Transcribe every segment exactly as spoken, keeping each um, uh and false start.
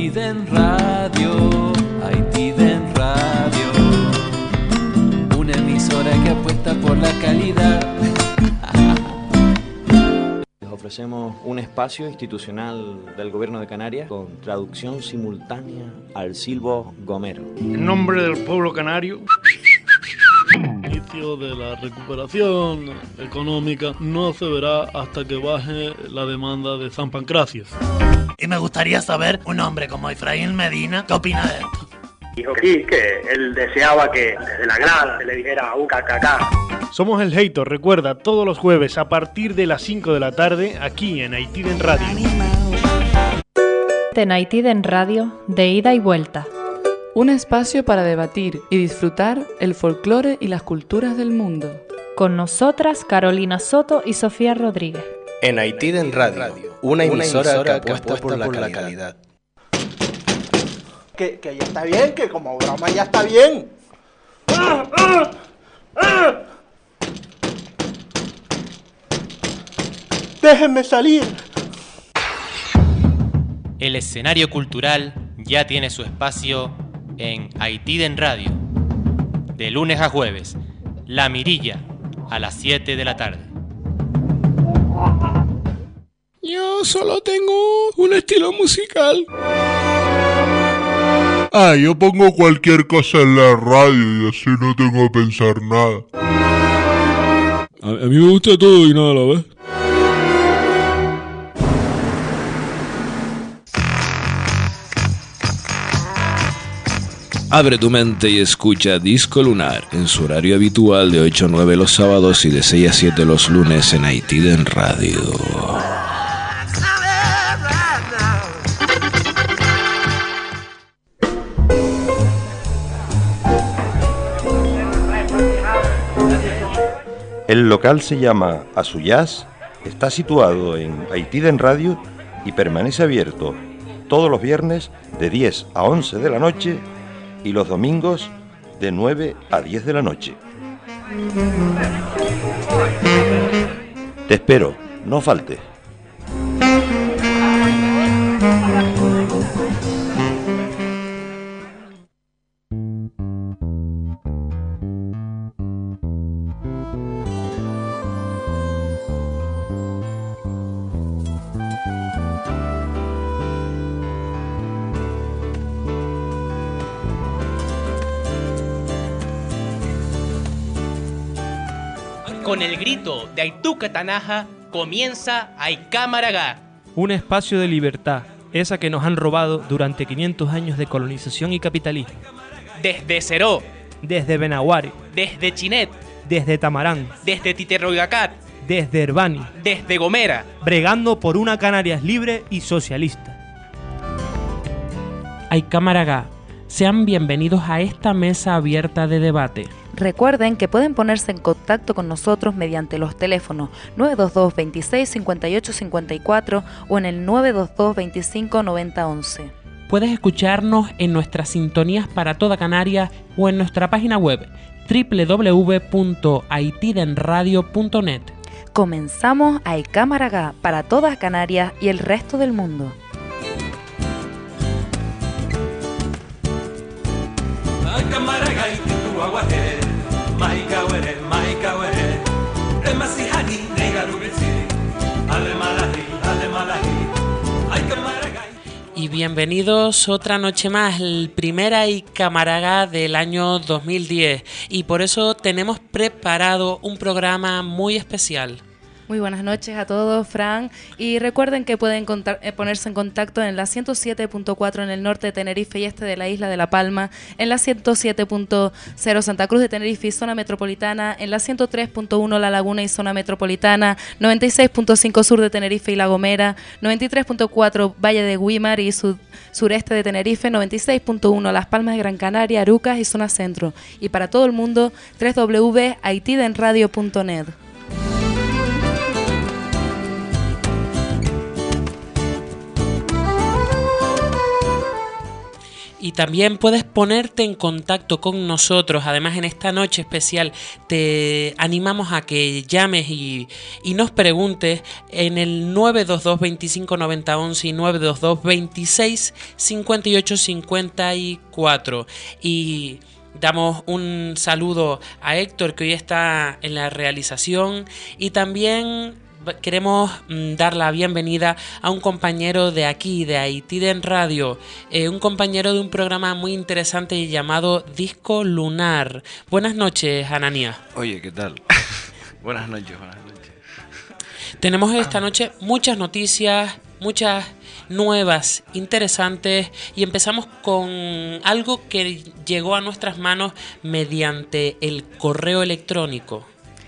Haitiden Radio, Haitiden Radio, una emisora que apuesta por la calidad. Les ofrecemos un espacio institucional del Gobierno de Canarias con traducción simultánea al silbo gomero. En nombre del pueblo canario, inicio de la recuperación económica no se verá hasta que baje la demanda de San Pancracios. Y me gustaría saber, un hombre como Efraín Medina, ¿qué opina de esto? Dijo sí, que él deseaba que desde la grada se le dijera U K K K. Somos el Heitor, recuerda, todos los jueves a partir de las cinco de la tarde, aquí en Haitiden Radio. En Haitiden Radio, de ida y vuelta. Un espacio para debatir y disfrutar el folclore y las culturas del mundo. Con nosotras, Carolina Soto y Sofía Rodríguez. En Haitiden Radio, una emisora, una emisora que apuesta, que apuesta por, la, por calidad. la calidad. Que, que ya está bien, que como broma ya está bien. ¡Ah, ah, ah! ¡Déjenme salir! El escenario cultural ya tiene su espacio en Haitiden Radio. De lunes a jueves, La Mirilla, a las siete de la tarde. Yo solo tengo un estilo musical. Ah, yo pongo cualquier cosa en la radio y así no tengo que pensar nada. A, a mí me gusta todo y nada a la vez. Abre tu mente y escucha Disco Lunar en su horario habitual de ocho a nueve los sábados y de seis a siete los lunes en Haitiden Radio. El local se llama Azuyaz, está situado en Haitiden Radio y permanece abierto todos los viernes de diez a once de la noche y los domingos de nueve a diez de la noche. Te espero, no faltes. Con el grito de Aituca Tanaja comienza Aicamaragá. Un espacio de libertad, esa que nos han robado durante quinientos años de colonización y capitalismo. Desde Ceró, desde Benaguare, desde Chinet, desde Tamarán, desde Titerroyacat, desde Herbani, desde Gomera, bregando por una Canarias libre y socialista. Aicamaragá, sean bienvenidos a esta mesa abierta de debate. Recuerden que pueden ponerse en contacto con nosotros mediante los teléfonos nueve dos dos, veintiséis, cincuenta y ocho cincuenta y cuatro o en el nueve dos dos, veinticinco, noventa, once. Puedes escucharnos en nuestras sintonías para toda Canarias o en nuestra página web doble u doble u doble u punto haitiden radio punto net. Comenzamos a Aicamaragá para toda Canarias y el resto del mundo. Y bienvenidos otra noche más, el primer Aicamaragá del año dos mil diez, y por eso tenemos preparado un programa muy especial. Muy buenas noches a todos, Fran, y recuerden que pueden contar, eh, ponerse en contacto en la ciento siete punto cuatro en el norte de Tenerife y este de la isla de La Palma, en la ciento siete punto cero Santa Cruz de Tenerife y zona metropolitana, en la ciento tres punto uno La Laguna y zona metropolitana, noventa y seis punto cinco sur de Tenerife y La Gomera, noventa y tres punto cuatro Valle de Güímar y sud, sureste de Tenerife, noventa y seis punto uno Las Palmas de Gran Canaria, Arucas y zona centro, y para todo el mundo doble u doble u doble u punto haitiden radio punto net. Y también puedes ponerte en contacto con nosotros. Además, en esta noche especial te animamos a que llames y, y nos preguntes en el nueve dos dos, veinticinco, noventa, once y nueve dos dos, veintiséis, cincuenta y ocho, cincuenta y cuatro. Y damos un saludo a Héctor, que hoy está en la realización, y también queremos mm, dar la bienvenida a un compañero de aquí, de Aitiden Radio, eh, un compañero de un programa muy interesante llamado Disco Lunar. Buenas noches, Ananías. Oye, ¿qué tal? Buenas noches, buenas noches. Tenemos esta noche muchas noticias, muchas nuevas, interesantes, y empezamos con algo que llegó a nuestras manos mediante el correo electrónico.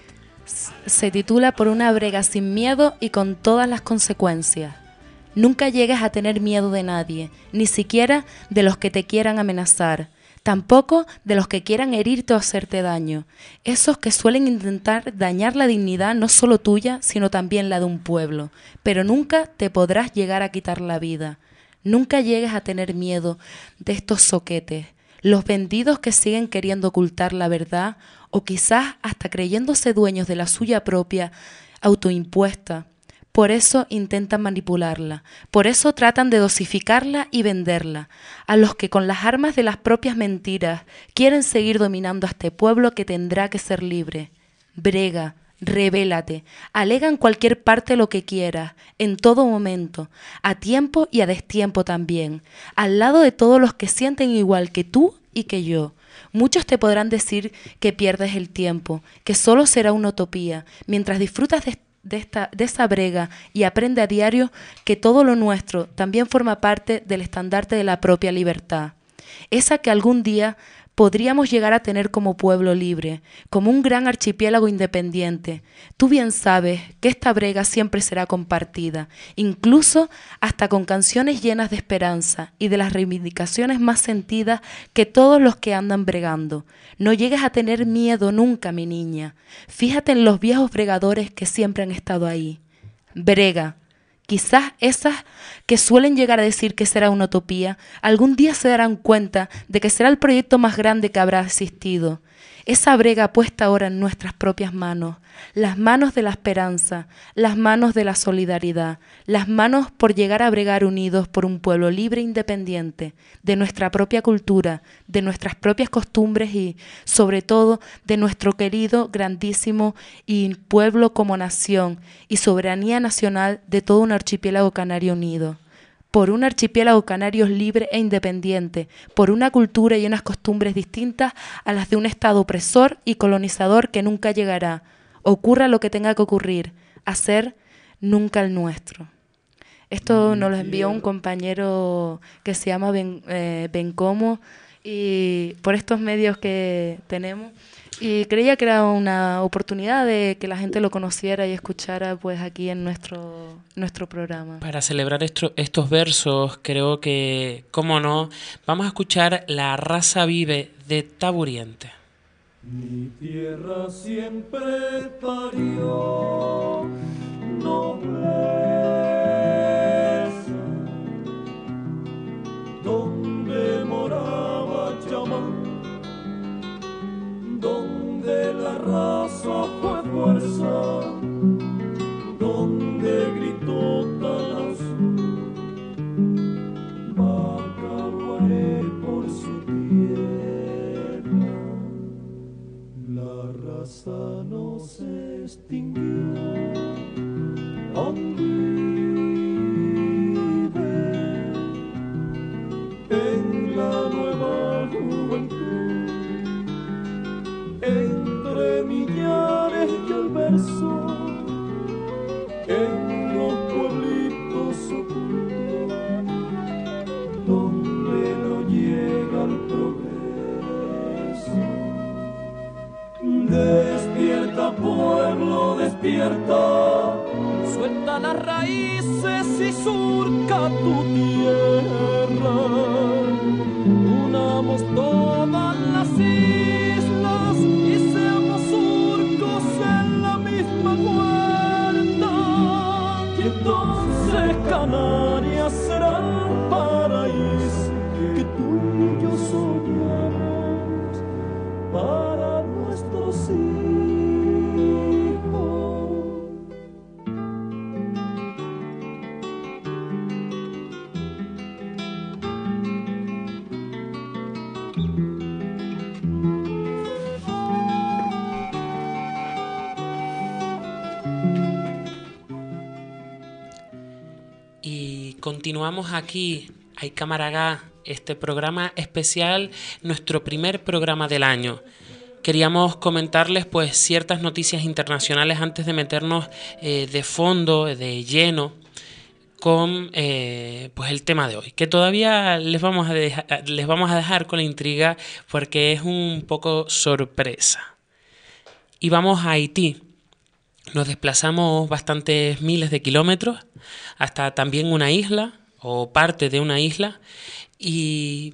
Se titula Por una brega sin miedo y con todas las consecuencias. Nunca llegues a tener miedo de nadie, ni siquiera de los que te quieran amenazar, tampoco de los que quieran herirte o hacerte daño, esos que suelen intentar dañar la dignidad no solo tuya, sino también la de un pueblo, pero nunca te podrás llegar a quitar la vida. Nunca llegues a tener miedo de estos zoquetes, los vendidos que siguen queriendo ocultar la verdad o quizás hasta creyéndose dueños de la suya propia, autoimpuesta. Por eso intentan manipularla, por eso tratan de dosificarla y venderla, a los que con las armas de las propias mentiras quieren seguir dominando a este pueblo que tendrá que ser libre. Brega, rebélate, alega en cualquier parte lo que quieras, en todo momento, a tiempo y a destiempo también, al lado de todos los que sienten igual que tú y que yo. Muchos te podrán decir que pierdes el tiempo, que solo será una utopía, mientras disfrutas de, de, esta, de esa brega y aprende a diario que todo lo nuestro también forma parte del estandarte de la propia libertad, esa que algún día podríamos llegar a tener como pueblo libre, como un gran archipiélago independiente. Tú bien sabes que esta brega siempre será compartida, incluso hasta con canciones llenas de esperanza y de las reivindicaciones más sentidas que todos los que andan bregando. No llegues a tener miedo nunca, mi niña. Fíjate en los viejos bregadores que siempre han estado ahí. Brega. Quizás esas que suelen llegar a decir que será una utopía, algún día se darán cuenta de que será el proyecto más grande que habrá existido. Esa brega puesta ahora en nuestras propias manos, las manos de la esperanza, las manos de la solidaridad, las manos por llegar a bregar unidos por un pueblo libre e independiente, de nuestra propia cultura, de nuestras propias costumbres y, sobre todo, de nuestro querido, grandísimo y pueblo como nación y soberanía nacional de todo un archipiélago canario unido. Por un archipiélago canario libre e independiente, por una cultura y unas costumbres distintas a las de un Estado opresor y colonizador que nunca llegará, ocurra lo que tenga que ocurrir, a ser nunca el nuestro. Esto nos lo envió un compañero que se llama Ben, eh, Bencomo, y por estos medios que tenemos, y creía que era una oportunidad de que la gente lo conociera y escuchara pues aquí en nuestro nuestro programa. Para celebrar esto, estos versos, creo que, cómo no, vamos a escuchar La raza vive de Taburiente. Mi tierra siempre parió nobleza, donde moraba Chamán, donde la raza fue fuerza, donde gritó Tanazú, Bacaguaré por su tierra. La raza no se extinguió, aún vive en la nueva juventud, entre millares y el verso, en los pueblitos ocultos, donde no llega el progreso. Despierta, pueblo, despierta, suelta las raíces y surca tu tierra. Unamos todas las islas y seamos surcos en la misma huerta. Y entonces Canarias será el paraíso que tú continuamos aquí, Ay Camaragá, este programa especial, nuestro primer programa del año. Queríamos comentarles pues ciertas noticias internacionales antes de meternos eh, de fondo, de lleno, con eh, pues el tema de hoy, que todavía les vamos a deja, les vamos a dejar con la intriga porque es un poco sorpresa. Y vamos a Haití. Nos desplazamos bastantes miles de kilómetros hasta también una isla o parte de una isla y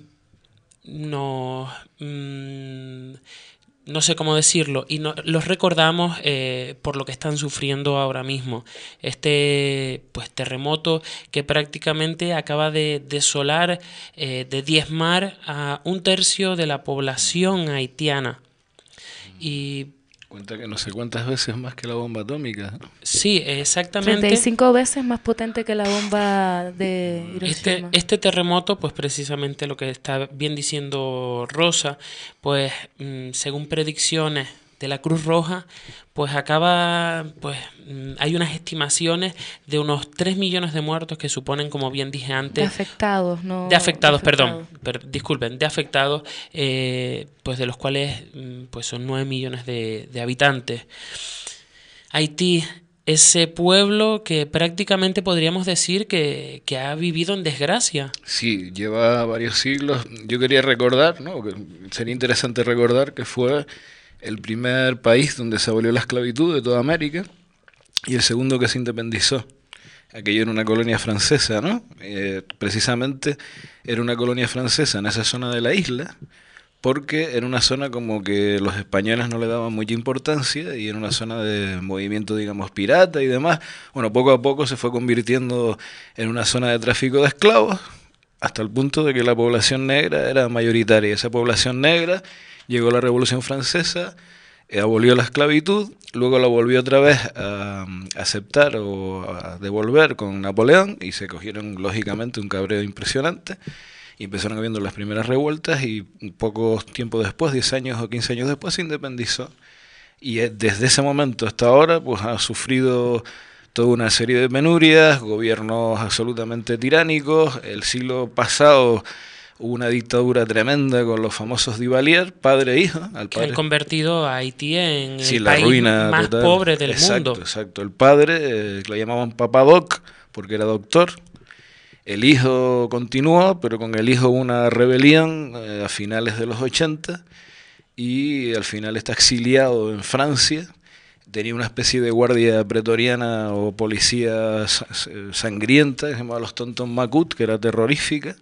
nos mmm, no sé cómo decirlo, y no, los recordamos eh, por lo que están sufriendo ahora mismo. Este pues terremoto que prácticamente acaba de desolar, eh, de diezmar a un tercio de la población haitiana. Y cuenta que no sé cuántas veces más que la bomba atómica. Sí, exactamente. treinta y cinco veces más potente que la bomba de Hiroshima. Este, este terremoto, pues precisamente lo que está bien diciendo Rosa, pues mmm, según predicciones de la Cruz Roja, pues acaba, pues mmm, hay unas estimaciones de unos tres millones de muertos que suponen, como bien dije antes... De afectados, no... De afectados, de afectados. perdón, per, disculpen, de afectados, eh, pues de los cuales mmm, pues son nueve millones de, de habitantes. Haití, ese pueblo que prácticamente podríamos decir que, que ha vivido en desgracia. Sí, lleva varios siglos. Yo quería recordar, ¿no? Que sería interesante recordar que fue el primer país donde se abolió la esclavitud de toda América y el segundo que se independizó. Aquello era una colonia francesa, ¿no? Eh, precisamente era una colonia francesa en esa zona de la isla, porque era una zona como que los españoles no le daban mucha importancia y era una zona de movimiento, digamos, pirata y demás. Bueno, poco a poco se fue convirtiendo en una zona de tráfico de esclavos, hasta el punto de que la población negra era mayoritaria. Esa población negra llegó la Revolución Francesa, eh, abolió la esclavitud, luego la volvió otra vez a, a aceptar o a devolver con Napoleón y se cogieron, lógicamente, un cabreo impresionante y empezaron habiendo las primeras revueltas y poco tiempo después, diez años o quince años después, se independizó. Y desde ese momento hasta ahora pues ha sufrido toda una serie de penurias, gobiernos absolutamente tiránicos. El siglo pasado hubo una dictadura tremenda con los famosos Duvalier, padre e hijo. Al que padre. han convertido a Haití en sí, el la país ruina más total. pobre del exacto, mundo. Exacto, el padre eh, lo llamaban Papa Doc porque era doctor. El hijo continuó, pero con el hijo hubo una rebelión eh, a finales de los ochenta y al final está exiliado en Francia. Tenía una especie de guardia pretoriana o policía sangrienta que se llamaba los Tonton Macut, que era terrorífica.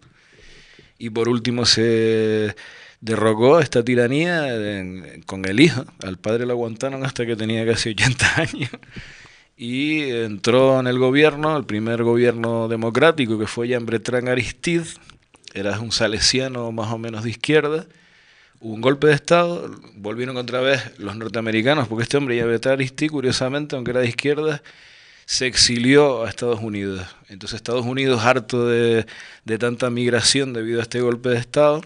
Y por último se derrocó esta tiranía en, con el hijo. Al padre lo aguantaron hasta que tenía casi ochenta años. Y entró en el gobierno, el primer gobierno democrático, que fue Jean-Bertrand Aristide. Era un salesiano más o menos de izquierda. Hubo un golpe de Estado, volvieron otra vez los norteamericanos, porque este hombre, Jean-Bertrand Aristide, curiosamente, aunque era de izquierda, se exilió a Estados Unidos. Entonces Estados Unidos, harto de, de tanta migración debido a este golpe de Estado,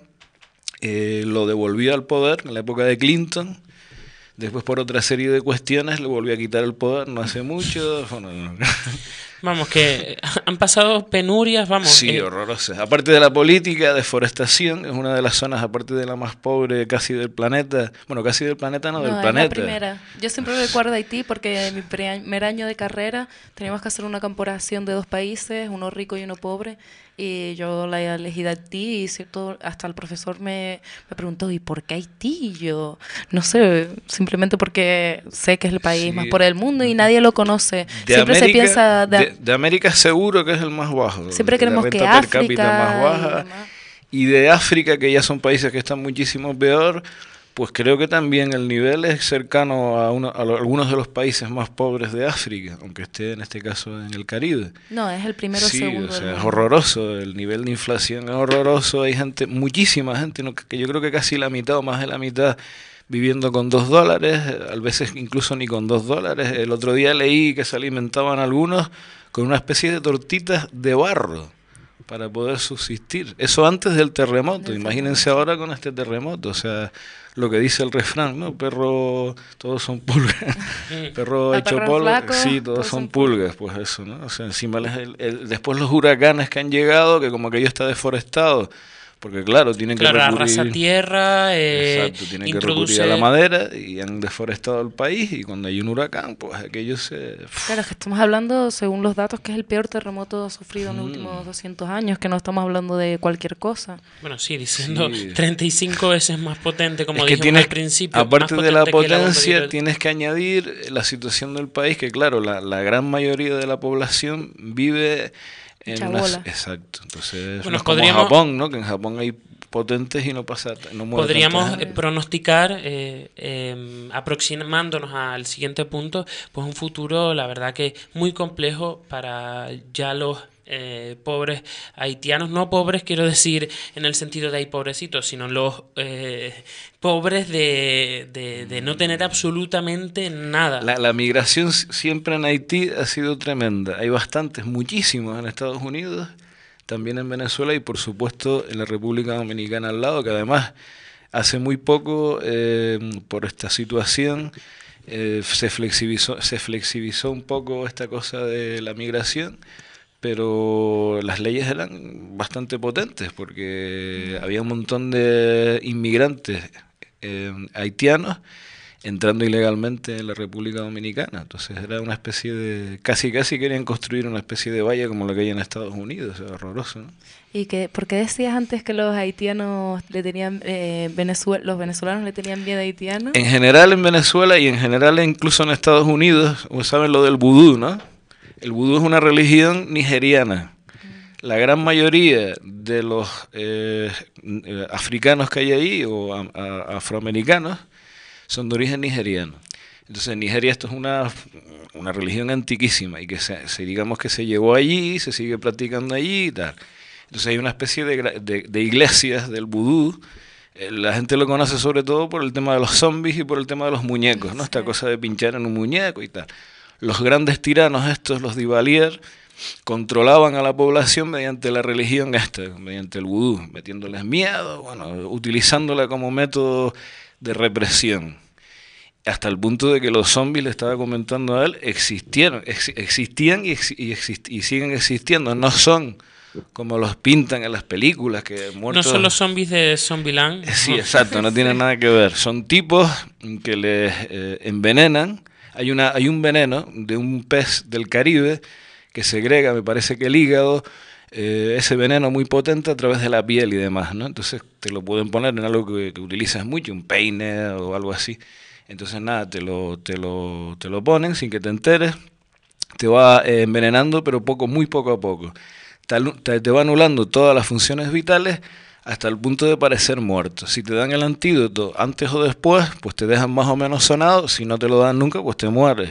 eh, lo devolvió al poder en la época de Clinton. Después, por otra serie de cuestiones, le volvió a quitar el poder no hace mucho. Bueno, no. Vamos, que han pasado penurias, vamos. Sí, eh. horrorosas. Aparte de la política, deforestación, es una de las zonas, aparte de la más pobre casi del planeta. Bueno, casi del planeta, no, no del es planeta. La primera. Yo siempre recuerdo Haití porque en mi primer año de carrera teníamos que hacer una comparación de dos países, uno rico y uno pobre. Y yo la elegí de Haití y cierto, hasta el profesor me, me preguntó, ¿y por qué Haití? Y yo, no sé, simplemente porque sé que es el país sí. más pobre del mundo y nadie lo conoce. De Siempre América, se piensa... De, de, de América seguro que es el más bajo. Siempre creemos la que renta per África cápita más baja. Y, y de África, que ya son países que están muchísimo peor, pues creo que también el nivel es cercano a, uno, a lo, algunos de los países más pobres de África, aunque esté en este caso en el Caribe. No, es el primero o sí, segundo. O sea, es horroroso, el nivel de inflación es horroroso, hay gente, muchísima gente, ¿no? que yo creo que casi la mitad o más de la mitad viviendo con dos dólares, a veces incluso ni con dos dólares. El otro día leí que se alimentaban algunos con una especie de tortitas de barro. para poder subsistir. Eso antes del terremoto, imagínense ahora con este terremoto, o sea, lo que dice el refrán, ¿no? Perro, todos son pulgas, perro La hecho perra polvo, flaco, sí, todos son pulgas, pues eso, ¿no? O sea, encima les- el- el- después los huracanes que han llegado, que como aquello está deforestado, porque claro, tienen Claro, que recurrir... arrasa tierra, eh, Exacto, tienen que introduce... recurrir a la madera y han deforestado el país y cuando hay un huracán, pues aquello se... Claro, es que estamos hablando, según los datos, que es el peor terremoto sufrido en los Mm. últimos doscientos años, que no estamos hablando de cualquier cosa. Bueno, sí, diciendo Sí. treinta y cinco veces más potente, como Es que dijimos tienes, al principio. aparte más de la potente que bomba de potencia, hidro- tienes que añadir la situación del país, que claro, la, la gran mayoría de la población vive en Chabola. unas... Exacto, entonces Bueno, no es como podríamos- Japón, ¿no? Que en Japón hay potentes y no pasa, no muere Podríamos tanta eh, gente. pronosticar, eh, eh, aproximándonos al siguiente punto, pues un futuro, la verdad que muy complejo para ya los eh, pobres haitianos, no pobres quiero decir en el sentido de hay pobrecitos, sino los eh, pobres de, de, de no tener absolutamente nada. La, la migración s- siempre en Haití ha sido tremenda. Hay bastantes, muchísimos en Estados Unidos, también en Venezuela y por supuesto en la República Dominicana al lado, que además hace muy poco, eh, por esta situación, eh, se flexibilizó, se flexibilizó un poco esta cosa de la migración, pero las leyes eran bastante potentes porque había un montón de inmigrantes eh, haitianos entrando ilegalmente en la República Dominicana. Entonces era una especie de... Casi casi querían construir una especie de valla como la que hay en Estados Unidos. Es horroroso, ¿no? ¿Y que, por qué decías antes que los haitianos le tenían, eh, Venezue- los venezolanos le tenían miedo a haitianos? En general en Venezuela y en general incluso en Estados Unidos, ustedes saben lo del vudú, ¿no? El vudú es una religión nigeriana. La gran mayoría de los eh, eh, africanos que hay ahí, o a- a- afroamericanos, son de origen nigeriano. Entonces en Nigeria esto es una, una religión antiquísima y que se, se- digamos que se llevó allí, se sigue practicando allí y tal. Entonces hay una especie de, gra- de, de iglesias del vudú. Eh, La gente lo conoce sobre todo por el tema de los zombies y por el tema de los muñecos, ¿no? Esta cosa de pinchar en un muñeco y tal. Los grandes tiranos estos, los Duvalier, controlaban a la población mediante la religión esta, mediante el vudú, metiéndoles miedo, bueno, utilizándola como método de represión. Hasta el punto de que los zombies, le estaba comentando a él, existieron, ex- existían y, ex- y, exist- y siguen existiendo, no son como los pintan en las películas, que No muertos... son los zombies de Zombieland. Sí, exacto, no tiene nada que ver. Son tipos que les eh, envenenan. Hay una, hay un veneno de un pez del Caribe que segrega, me parece que el hígado, eh, ese veneno muy potente a través de la piel y demás, ¿no? Entonces te lo pueden poner en algo que, que utilizas mucho, un peine o algo así. Entonces nada, te lo, te lo, te lo ponen sin que te enteres, te va eh, envenenando, pero poco, muy poco a poco. Te, alu- te, te va anulando todas las funciones vitales hasta el punto de parecer muerto. Si te dan el antídoto antes o después, pues te dejan más o menos sonado. Si no te lo dan nunca, pues te mueres.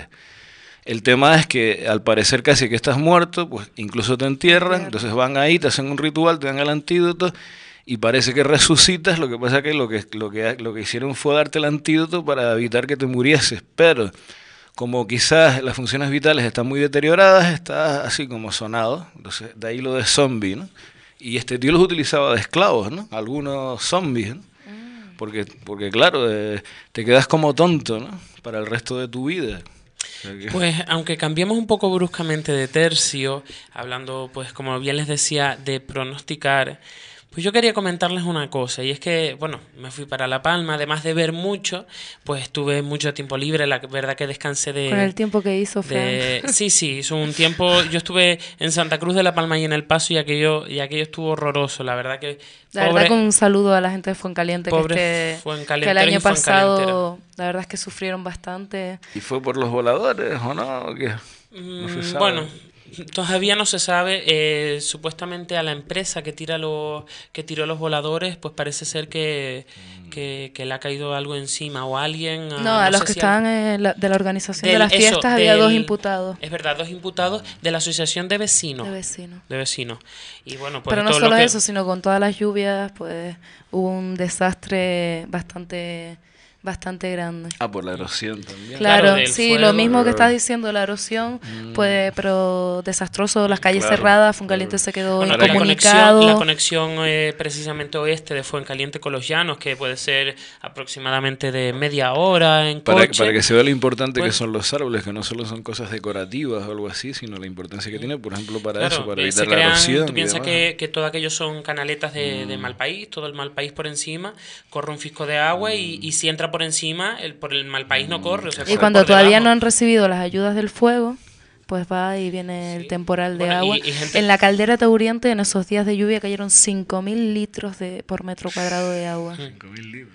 El tema es que al parecer casi que estás muerto, pues incluso te entierran, entonces van ahí, te hacen un ritual, te dan el antídoto y parece que resucitas. Lo que pasa es que lo que, lo que lo que hicieron fue darte el antídoto para evitar que te murieses, pero como quizás las funciones vitales están muy deterioradas, estás así como sonado. Entonces de ahí lo de zombie, ¿no? Y este tío los utilizaba de esclavos, ¿no? Algunos zombies, ¿no? Porque, porque claro, eh, te quedas como tonto, ¿no? Para el resto de tu vida. O sea que- Pues aunque cambiemos un poco bruscamente de tercio, hablando, pues como bien les decía, de pronosticar, pues yo quería comentarles una cosa, y es que, bueno, me fui para La Palma, además de ver mucho, pues tuve mucho tiempo libre, la verdad que descansé de... Con el tiempo que hizo, Fran. de- sí, sí, hizo un tiempo, yo estuve en Santa Cruz de La Palma y en El Paso y aquello, y aquello estuvo horroroso, la verdad que... La pobre- verdad, con un saludo a la gente de Fuencaliente, que, Pobres este- que el fuencalienteros año y fuencalienteras. pasado, la verdad es que sufrieron bastante. ¿Y fue por los voladores o no? ¿O qué? No se Mm, sabe. Bueno, todavía no se sabe. Eh, supuestamente a la empresa que tira los que tiró los voladores, pues parece ser que, que, que le ha caído algo encima o alguien. No, a no los sé que si estaban al- en la- de la organización de del- las eso, fiestas había del- dos imputados. Es verdad, dos imputados de la asociación de vecinos. De vecinos. De vecinos. Y bueno, pues Pero no todo solo lo que- eso, sino con todas las lluvias, pues hubo un desastre bastante bastante grande. Ah, por la erosión también. Claro, Claro, sí, fuego. lo mismo que estás diciendo, la erosión, Mm. pues, pero desastroso, las calles Claro, cerradas, Fuencaliente se quedó Bueno, la incomunicado. conexión, la conexión eh, precisamente oeste de Fuencaliente con los Llanos, que puede ser aproximadamente de media hora en Para, coche. para que se vea lo importante Pues- que son los árboles, que no solo son cosas decorativas o algo así, sino la importancia que tiene, por ejemplo, para Claro, eso, para eh, evitar se la crean, erosión. tú y piensas demás. que, que todo aquello son canaletas de, de mal país, todo el mal país por encima, corre un fisco de agua y, y si entra por encima, el, por el mal país no corre. O sea, Y corre cuando por todavía debajo. no han recibido las ayudas del fuego, pues va y viene el temporal de Bueno, agua. y- y gente- En la caldera Tauriente, en esos días de lluvia, cayeron cinco mil litros de, por metro cuadrado de agua. cinco mil libros.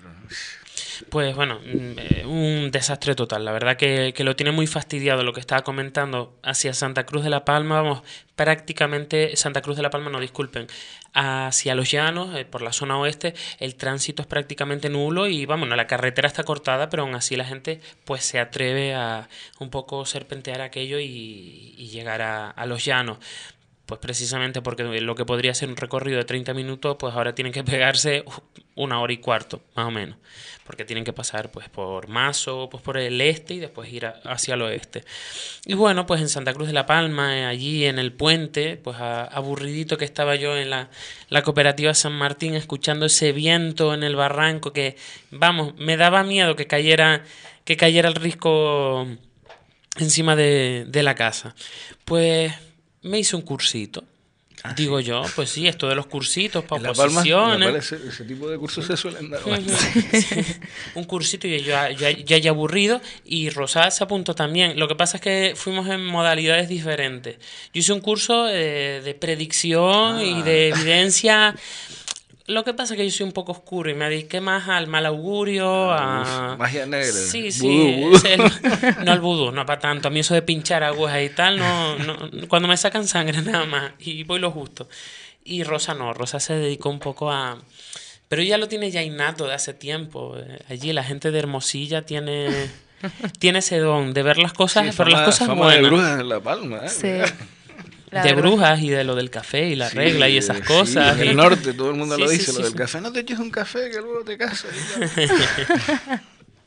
Pues bueno, mm, eh, un desastre total. La verdad que, que lo tiene muy fastidiado lo que estaba comentando hacia Santa Cruz de la Palma. Vamos, prácticamente Santa Cruz de la Palma, no disculpen, hacia los Llanos, eh, por la zona oeste, el tránsito es prácticamente nulo y vamos, no, la carretera está cortada, pero aún así la gente pues se atreve a un poco serpentear aquello y, y llegar a, a los Llanos. Pues precisamente porque lo que podría ser un recorrido de treinta minutos, pues ahora tienen que pegarse una hora y cuarto, más o menos. Porque tienen que pasar pues por Mazo, pues por el este y después ir a- hacia el oeste. Y bueno, pues en Santa Cruz de la Palma, eh, allí en el puente, pues a- aburridito que estaba yo en la, la cooperativa San Martín, escuchando ese viento en el barranco que, vamos, me daba miedo que cayera, que cayera el risco encima de, de la casa. Pues me hice un cursito. Digo yo, pues sí, esto de los cursitos para En La Palma, en La oposiciones. Palma ese, ese tipo de cursos se suelen dar Ujú. bastante. Sí. Un cursito y yo ya, ya, ya aburrido y Rosada se apuntó también. Lo que pasa es que fuimos en modalidades diferentes. Yo hice un curso eh, de predicción Ah. y de evidencia. Lo que pasa es que yo soy un poco oscuro y me dediqué más al mal augurio, a... Uf, magia negra. Sí, sí. Vudú, vudú. ese no, no al vudú, no para tanto. A mí eso de pinchar agujas y tal, no, no, cuando me sacan sangre nada más y voy lo justo. Y Rosa no, Rosa se dedicó un poco a... Pero ella lo tiene ya innato de hace tiempo. Eh, Allí la gente de Hermosilla tiene, tiene ese don de ver las cosas, Sí, pero las fama- cosas fama buenas. de brujas en La Palma, ¿eh? Sí. La de verdad. brujas y de lo del café y la Sí, regla y esas sí, cosas. en y- el norte todo el mundo Sí, lo sí, dice, sí, lo del sí. café. No te eches un café que luego te casas. y tal.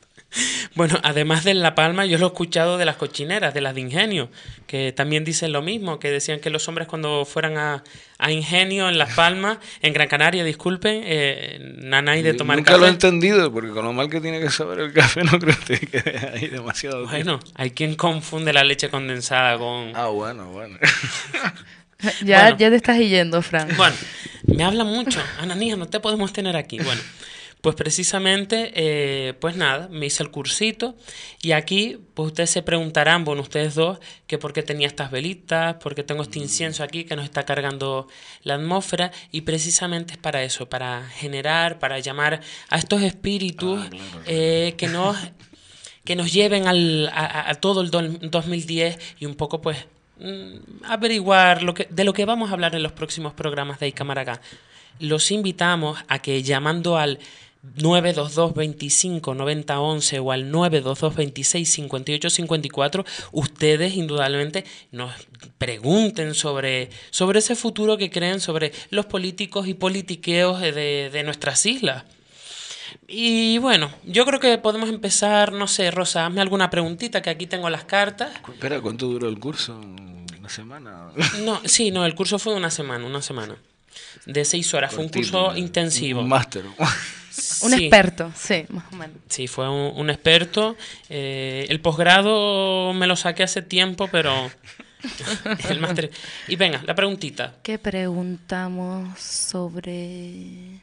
Bueno, además de La Palma, yo lo he escuchado de las cochineras, de las de Ingenio, que también dicen lo mismo, que decían que los hombres cuando fueran a, a Ingenio en Las Palmas, en Gran Canaria, disculpen, eh, nanay de tomar Nunca café. lo he entendido, porque con lo mal que tiene que saber el café no creo que te quede ahí demasiado tiempo. Bueno, hay quien confunde la leche condensada con... Ah, bueno, bueno. Ya, Bueno. ya te estás yendo, Fran. Bueno, me habla mucho. Ananía, no te podemos tener aquí. Bueno, pues precisamente, eh, pues nada, me hice el cursito y aquí, pues ustedes se preguntarán, bueno, ustedes dos, que por qué tenía estas velitas, por qué tengo este incienso aquí que nos está cargando la atmósfera y precisamente es para eso, para generar, para llamar a estos espíritus eh, que nos que nos lleven al, a, a todo el do- dos mil diez y un poco pues mm, averiguar lo que, de lo que vamos a hablar en los próximos programas de Icamaraga. Los invitamos a que llamando al nueve dos dos, veinticinco, noventa, once o al nueve dos dos, veintiséis, cincuenta y ocho, cincuenta y cuatro, ustedes indudablemente nos pregunten sobre, sobre ese futuro que creen, sobre los políticos y politiqueos de, de nuestras islas. Y bueno, yo creo que podemos empezar, no sé, Rosa, hazme alguna preguntita, que aquí tengo las cartas. Espera, ¿cuánto duró el curso? ¿Una semana? No, sí, no, el curso fue una semana, una semana. De seis horas, fue un Cortito, curso intensivo. Un máster. Un Sí. experto, sí, más o menos. Sí, fue un, un experto. Eh, el posgrado me lo saqué hace tiempo, pero el máster... Y venga, la preguntita. ¿Qué preguntamos sobre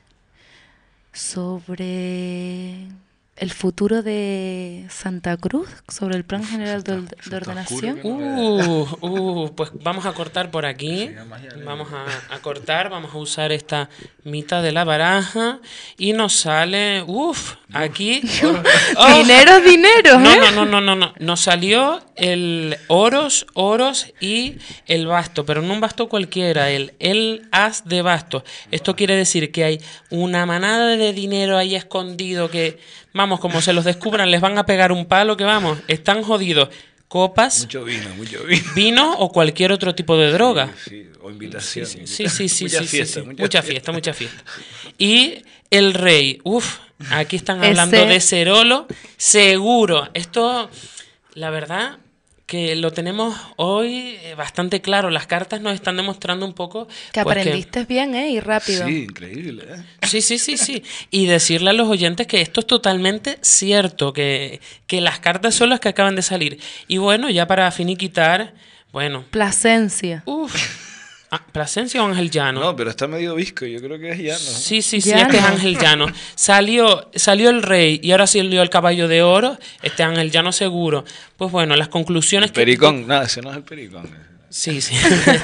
sobre el futuro de Santa Cruz, sobre el plan general de, de ordenación? Uh, uh, pues vamos a cortar por aquí. Vamos a, a cortar, vamos a usar esta mitad de la baraja y nos sale, uff, aquí. Oh. Dinero, dinero, No, ¿eh? no, no, no, no, no. Nos salió el oros, oros y el basto, pero no un basto cualquiera, el, el as de basto. Esto quiere decir que hay una manada de dinero ahí escondido que, vamos, como se los descubran, les van a pegar un palo que, vamos, están jodidos. Copas, Mucho vino, mucho vino. vino o cualquier otro tipo de droga. Sí, o invitación. Sí, sí, sí, sí, Mucha sí, fiesta, sí. mucha Mucha fiesta, mucha fiesta. Y el rey, uff, Aquí están hablando Ese- de Cerolo. Seguro. Esto, la verdad, que lo tenemos hoy eh, bastante claro. Las cartas nos están demostrando un poco... Que pues, aprendiste bien, ¿eh? Y rápido. Sí, increíble, ¿eh? Sí, sí, sí, sí. Y decirle a los oyentes que esto es totalmente cierto, que, que las cartas son las que acaban de salir. Y bueno, ya para finiquitar, bueno... Plasencia. Uf. Ah, ¿Plasencia o Ángel Llano? No, pero está medio visco, yo creo que es llano. Sí, sí, sí, este es Ángel Llano. Salió, salió el rey y ahora salió el caballo de oro, este Ángel Llano seguro. Pues bueno, las conclusiones que... Pericón, nada, ese no es el pericón. Sí, sí.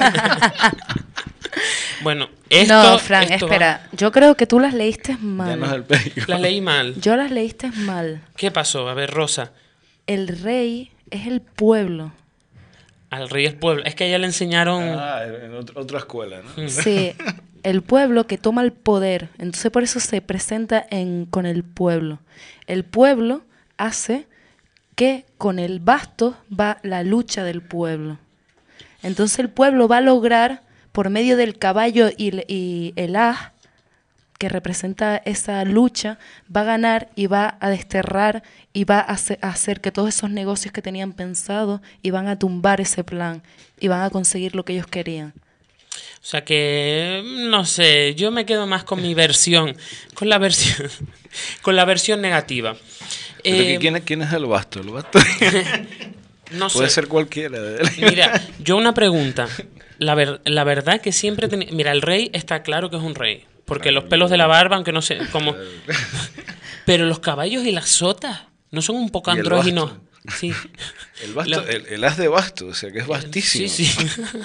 Bueno, esto... no, Fran, esto espera. Yo creo que tú las leíste mal. Ya no es el pericón. Las leí mal. Yo las leíste mal. ¿Qué pasó? A ver, Rosa. El rey es el pueblo. Al rey es pueblo. Es que a ella le enseñaron... Ah, en otro- otra escuela, ¿no? Sí, el pueblo que toma el poder. Entonces por eso se presenta en, con el pueblo. El pueblo hace que con el basto va la lucha del pueblo. Entonces el pueblo va a lograr, por medio del caballo y, el- y el as, que representa esa lucha, va a ganar y va a desterrar y va a hacer, a hacer que todos esos negocios que tenían pensado y van a tumbar ese plan y van a conseguir lo que ellos querían. O sea que, no sé, yo me quedo más con mi versión, con la versión, con la versión negativa. Pero Eh, que ¿quién, es- ¿Quién es el basto? El basto no puede sé. ser cualquiera. de él. Mira, yo una pregunta. La, ver- la verdad que siempre... teni- Mira, el rey está claro que es un rey. Porque los pelos de la barba, aunque no sé cómo... Pero los caballos y las sotas no son un poco Y el andróginos. basto. Sí. El, basto, Lo- el, el as de basto, o sea que es bastísimo. Sí, sí.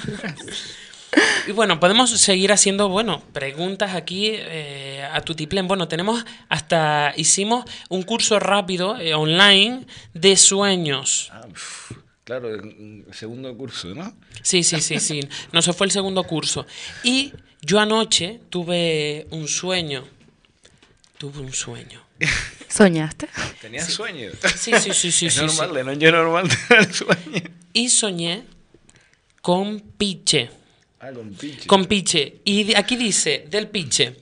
Y bueno, podemos seguir haciendo, bueno, preguntas aquí eh, a Tutiplén. Bueno, tenemos hasta, hicimos un curso rápido eh, online de sueños. Ah, uf, claro, en- en segundo curso, ¿no? Sí, sí, sí, sí. No, se fue el segundo curso. Y yo anoche tuve un sueño. Tuve un sueño. ¿Soñaste? ¿Tenías sueño? Sí, sí, sí, sí. Es sí, normal, sí. de noche es normal tener sueño. Y soñé con Piche. Ah, con piche. Con Piche. Y de- aquí dice, del Piche.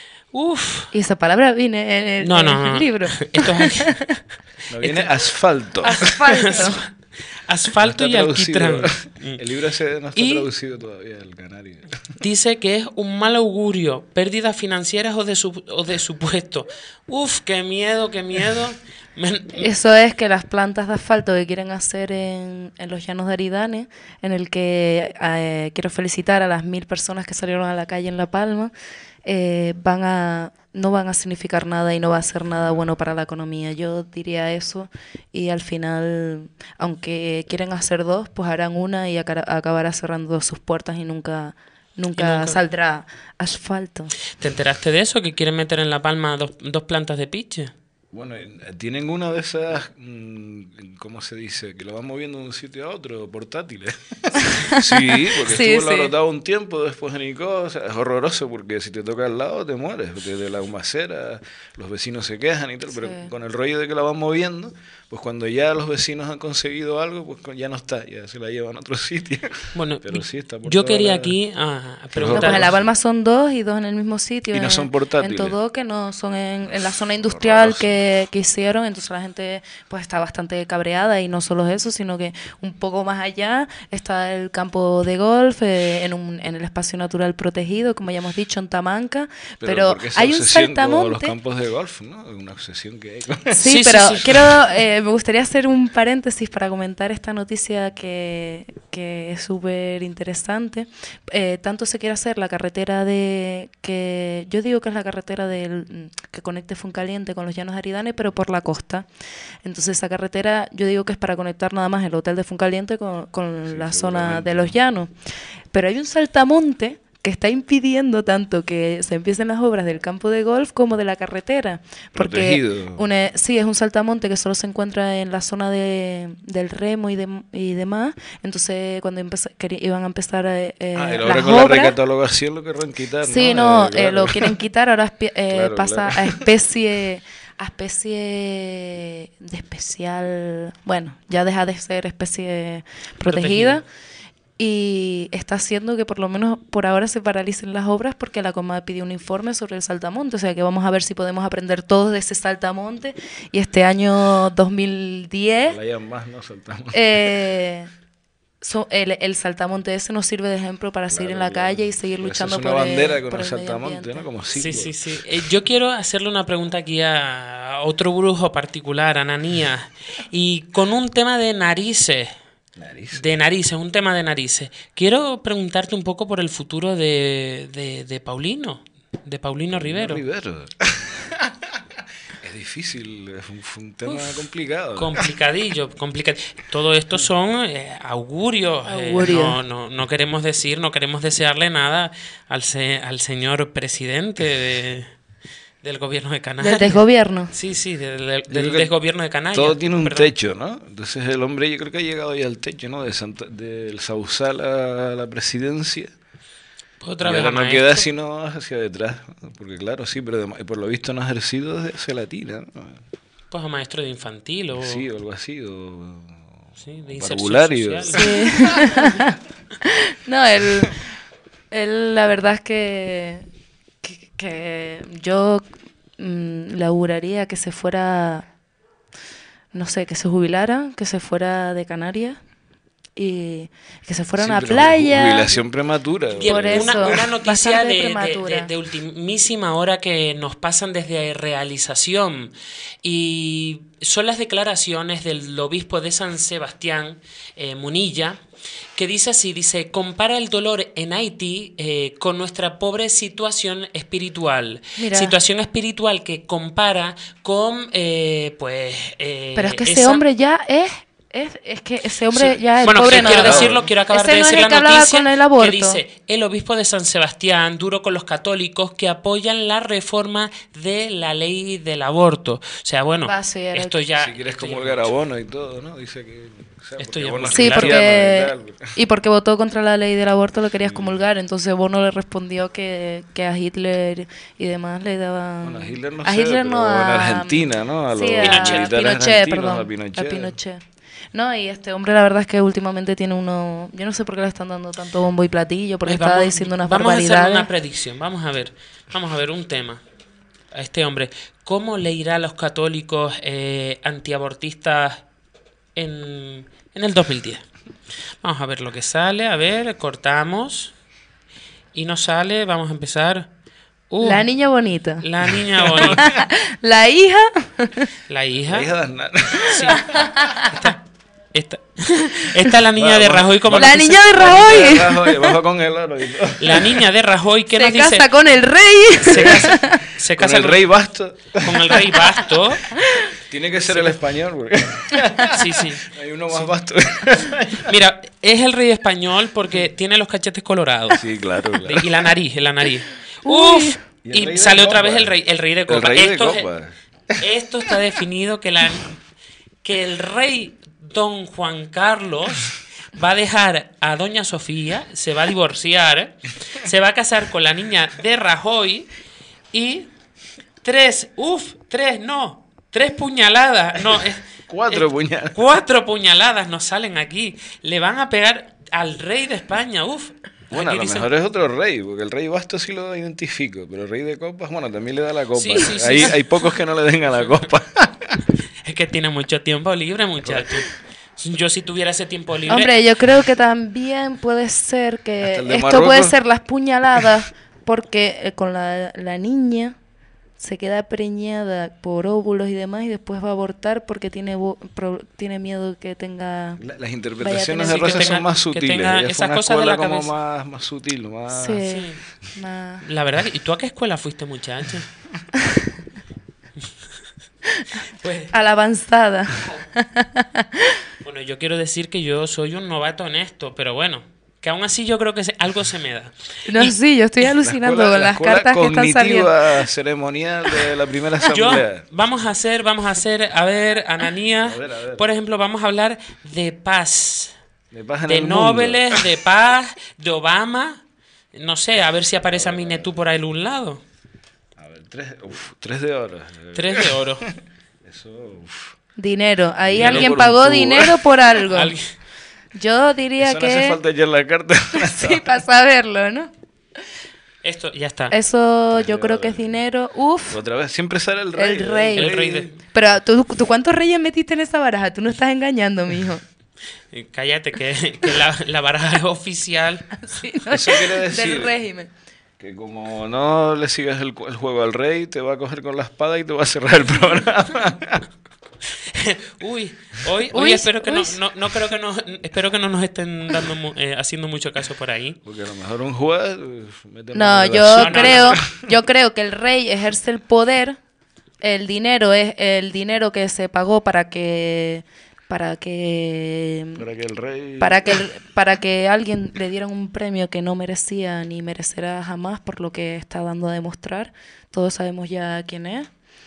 Uf. Y esa palabra viene en el, No, en no, el no. libro. Esto es aquí. No viene asfalto. Asfalto. Asfalto No y está traducido. alquitrán. El libro ese no está Y- traducido todavía al canario. Dice que es un mal augurio, pérdidas financieras o de su, o de su puesto. Uf, qué miedo, qué miedo. Me- Eso es que las plantas de asfalto que quieren hacer en, en los llanos de Aridane, en el que eh, quiero felicitar a las mil personas que salieron a la calle en La Palma, eh, van a no van a significar nada y no va a ser nada bueno para la economía. Yo diría eso y al final, aunque quieren hacer dos, pues harán una y acara- acabará cerrando sus puertas y nunca, nunca, Y nunca- saldrá asfalto. ¿Te enteraste de eso? Que quieren meter en La Palma dos, dos plantas de piche. Bueno, eh, tienen una de esas, mm, ¿cómo se dice? Que lo van moviendo de un sitio a otro, portátiles. Sí, porque Sí, estuvo sí. enlatado un tiempo, después Nicó, o sea, es horroroso porque si te toca al lado te mueres, porque de la humacera los vecinos se quejan y tal, pero Sí. con el rollo de que la van moviendo, pues cuando ya los vecinos han conseguido algo, pues con- ya no está, ya se la llevan a otro sitio. Bueno, pero sí está por yo toda quería la- aquí ah, No, preguntar... pues en La Palma son dos y dos en el mismo sitio. Y no en- son portátiles. En todo, que no son en, en la zona industrial que, que hicieron. Entonces la gente pues está bastante cabreada y no solo eso, sino que un poco más allá está el campo de golf eh, en, un, en el espacio natural protegido, como ya hemos dicho, en Tamanca. Pero, ¿por qué esa hay un obsesión con saltamonte. los campos de golf, ¿no? Una obsesión que hay con Sí, Sí, pero sí, sí. quiero, eh, me gustaría hacer un paréntesis para comentar esta noticia que, que es súper interesante. Eh, tanto se quiere hacer la carretera de, que yo digo que es la carretera del, que conecte Fuencaliente con los Llanos de Aridane, pero por la costa. Entonces esa carretera yo digo que es para conectar nada más el hotel de Fuencaliente con, con la zona de los Llanos. Pero hay un saltamonte que está impidiendo tanto que se empiecen las obras del campo de golf como de la carretera. Porque Protegido. una, sí, es un saltamonte que solo se encuentra en la zona de, del remo y, de, y demás. Entonces, cuando empeza- queri- iban a empezar eh, Ah, y las ahora con la obras... recatalogación lo querrán quitar, Sí, ¿no? no, Eh, eh, claro. lo quieren quitar, ahora espi- eh, Claro, pasa claro. a especie a especie de especial, bueno, ya deja de ser especie protegida. Protegida. y está haciendo que por lo menos por ahora se paralicen las obras porque la Comad pidió un informe sobre el saltamonte, o sea que vamos a ver si podemos aprender todos de ese saltamonte y este año dos mil diez más, ¿no? Saltamonte. Eh, so, el, el saltamonte ese nos sirve de ejemplo para Claro, seguir en la claro. calle y seguir Pero luchando eso es por una bandera el, con por el el medio saltamonte, ambiente. ¿no? Como Sí, símbolo. sí, sí. Eh, yo quiero hacerle una pregunta aquí a otro brujo particular, Ananías, y con un tema de narices. Narices. De narices, un tema de narices. Quiero preguntarte un poco por el futuro de, de, de Paulino, de Paulino Rivero. Rivero. Es difícil, es un, fue un tema Uf, complicado. Complicadillo, complicadillo. Todo esto son eh, augurios. eh, Augurio. no, no, no queremos decir, no queremos desearle nada al, se, al señor presidente de, del gobierno de Canarias. Del desgobierno. Sí, sí, del, del, Yo creo del que desgobierno de Canarias. Todo tiene un Perdón. techo, ¿no? Entonces el hombre yo creo que ha llegado ya al techo, ¿no? De Santa, del Sausal a la presidencia. Pues otra Y vez ahora a no maestro. queda sino hacia detrás, ¿no? Porque claro, sí, pero de- por lo visto no ha ejercido desde hace la tira, ¿no? Pues a maestro de infantil o... Sí, o algo así, o... Sí, de o inserción parvulario. social. Sí. No, él, él la verdad es que, que, que yo mm, le auguraría que se fuera, no sé, que se jubilara, que se fuera de Canarias y que se fuera Sí, a una pero playa. Jubilación prematura. Y el- Por una, eso, una noticia bastante de, de, prematura. de- de ultimísima hora que nos pasan desde realización y son las declaraciones del obispo de San Sebastián, eh, Munilla, que dice así, dice, compara el dolor en Haití eh, con nuestra pobre situación espiritual. Mira. Situación espiritual que compara con, eh, pues... eh, Pero es que ese esa- hombre ya es... Es, es que ese hombre Sí. ya es Bueno, pobre que quiero nada. decirlo, quiero acabar Ese de no decir es el la que hablaba noticia con el que aborto. dice el obispo de San Sebastián, duro con los católicos que apoyan la reforma de la ley del aborto. O sea, bueno, Va a ser- esto ya... Si quieres esto ya comulgar es a mucho. Bono y todo, ¿no? Dice que... o sea, Esto porque ya es Bono mucho. es Sí, cristiano porque y tal. y porque votó contra la ley del aborto lo querías comulgar, entonces Bono le respondió que, que a Hitler y demás le daban Bueno, a Hitler no a sé, Hitler pero no, en a Argentina, ¿no? A sí, los a militares Pinochet, argentinos, perdón, a Pinochet. a Pinochet. No, y este hombre la verdad es que últimamente tiene uno, yo no sé por qué le están dando tanto bombo y platillo, porque Eh, estaba vamos- diciendo unas vamos a hacer barbaridades. una predicción, vamos a ver, vamos a ver un tema a este hombre. ¿Cómo le irá a los católicos eh, antiabortistas en, en el dos mil diez? Vamos a ver lo que sale, a ver, cortamos y nos sale, vamos a empezar. Uh, La niña bonita. La niña bonita. La hija. La hija. La hija de Aznar. Sí. Esta, esta, esta es la niña de Rajoy. Como La nos dice- niña de Rajoy. Rajoy, bajo con el oro y todo. La niña de Rajoy que Se nos casa dice... con el rey. Se casa, se Con casa el rey Basto. Con el rey Basto. Tiene que ser el español, porque Sí, sí. hay uno más Sí. vasto. Mira, es el rey español porque tiene los cachetes colorados. Sí, claro, claro. Y la nariz, y la nariz. Uy. Uf. Y el Y, rey de sale otra copa. vez el rey, el rey de El copa. rey de esto, copa. esto está definido que la que el rey Don Juan Carlos va a dejar a Doña Sofía, se va a divorciar, se va a casar con la niña de Rajoy y tres, uff, tres no, tres puñaladas, no, es, Cuatro es- puñaladas. Cuatro puñaladas nos salen aquí. Le van a pegar al rey de España, uff. Bueno, a Aquí lo dicen- mejor es otro rey, porque el rey Basto sí lo identifico, pero el rey de copas, bueno, también le da la copa. Sí, sí, sí, hay, sí. hay pocos que no le den a la copa. Es que tiene mucho tiempo libre, muchacho. Yo si tuviera ese tiempo libre... Hombre, yo creo que también puede ser que Hasta el de esto Marruecos. puede ser las puñaladas porque eh, con la, la niña se queda preñada por óvulos y demás y después va a abortar porque tiene bo- pro- tiene miedo que tenga La- Las interpretaciones Vaya a de tener- Rosa que tenga- son más que sutiles. tenga Ella fue esas una cosas de escuela la como cabeza. más, más sutil, más... sí, más- La verdad, ¿y tú a qué escuela fuiste, muchacho? Pues, a la avanzada. bueno, yo quiero decir que yo soy un novato en esto, pero bueno, que aún así yo creo que se- algo se me da. No, Y- sí, yo estoy La alucinando escuela- con la las escuela cartas que están saliendo. cognitiva ceremonial de la primera Yo, asamblea. vamos a hacer, vamos a hacer, a ver, Ananías, A ver, a ver. por ejemplo, vamos a hablar de paz, De paz en de el mundo. Nobeles, de paz, de Obama, no sé, a ver si aparece a Minetú por ahí a un lado. A ver, tres, uf, tres de oro. Tres de oro. Eso, uf. Dinero. Ahí Dinero alguien por un pagó tubo. dinero por algo. Alguien- Yo diría Eso que... no hace falta echar la carta. Sí, para saberlo, ¿no? Esto, ya está. Eso yo creo que es dinero. Uf. Otra vez, siempre sale el rey. El rey. El rey de... Pero ¿tú, ¿tú cuántos reyes metiste en esa baraja? Tú no estás engañando, mijo. Cállate, que, que la, la baraja es oficial. Sí, no, Eso quiere decir del régimen. que como no le sigas el, el juego al rey, te va a coger con la espada y te va a cerrar el programa. Uy, hoy, hoy Uy, espero que uy. no, no, no creo que no, espero que no nos estén dando mu- eh, haciendo mucho caso por ahí. Porque a lo mejor un juez eh, mete No, mano en yo el asunto. creo, yo creo que el rey ejerce el poder. El dinero es el dinero que se pagó para que para que Para que el rey... para que el- para que alguien le dieran un premio que no merecía ni merecerá jamás por lo que está dando a demostrar. Todos sabemos ya quién es.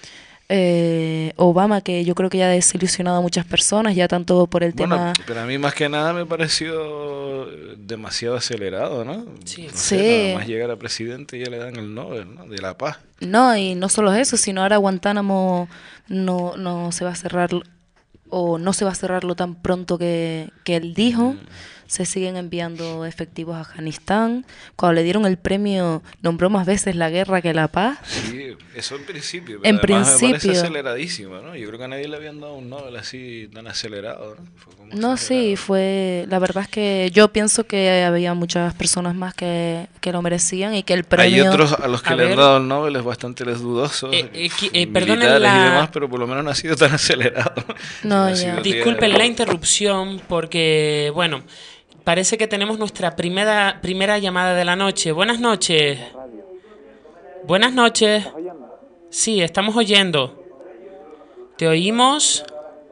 Eh, Obama, que yo creo que ya ha desilusionado a muchas personas, ya tanto por el Bueno, tema... pero a mí más que nada me pareció demasiado acelerado, ¿no? Sí. No sé, Sí. nada más llegar a presidente y ya le dan el Nobel, ¿no? De la paz. No, y no solo eso, sino ahora Guantánamo no, no se va a cerrar, o no se va a cerrarlo tan pronto que, que él dijo. Se siguen enviando efectivos a Afganistán. Cuando le dieron el premio, nombró más veces la guerra que la paz. Sí, eso en principio. Pero En además me principio. parece aceleradísimo, ¿no? Yo creo que a nadie le habían dado un Nobel así tan acelerado, ¿no? Fue como No, sí, fue... La verdad es que yo pienso que había muchas personas más que, que lo merecían y que el premio... Hay otros a los que A le han ver. dado el Nobel es bastante les dudosos, Eh, eh, qui- eh, perdonen militares la- y demás, pero por lo menos no ha sido tan acelerado. No, Ha ya. sido Disculpen día- la interrupción porque, bueno, parece que tenemos nuestra primera, primera llamada de la noche. Buenas noches. Buenas noches. Sí, estamos oyendo. ¿Te oímos?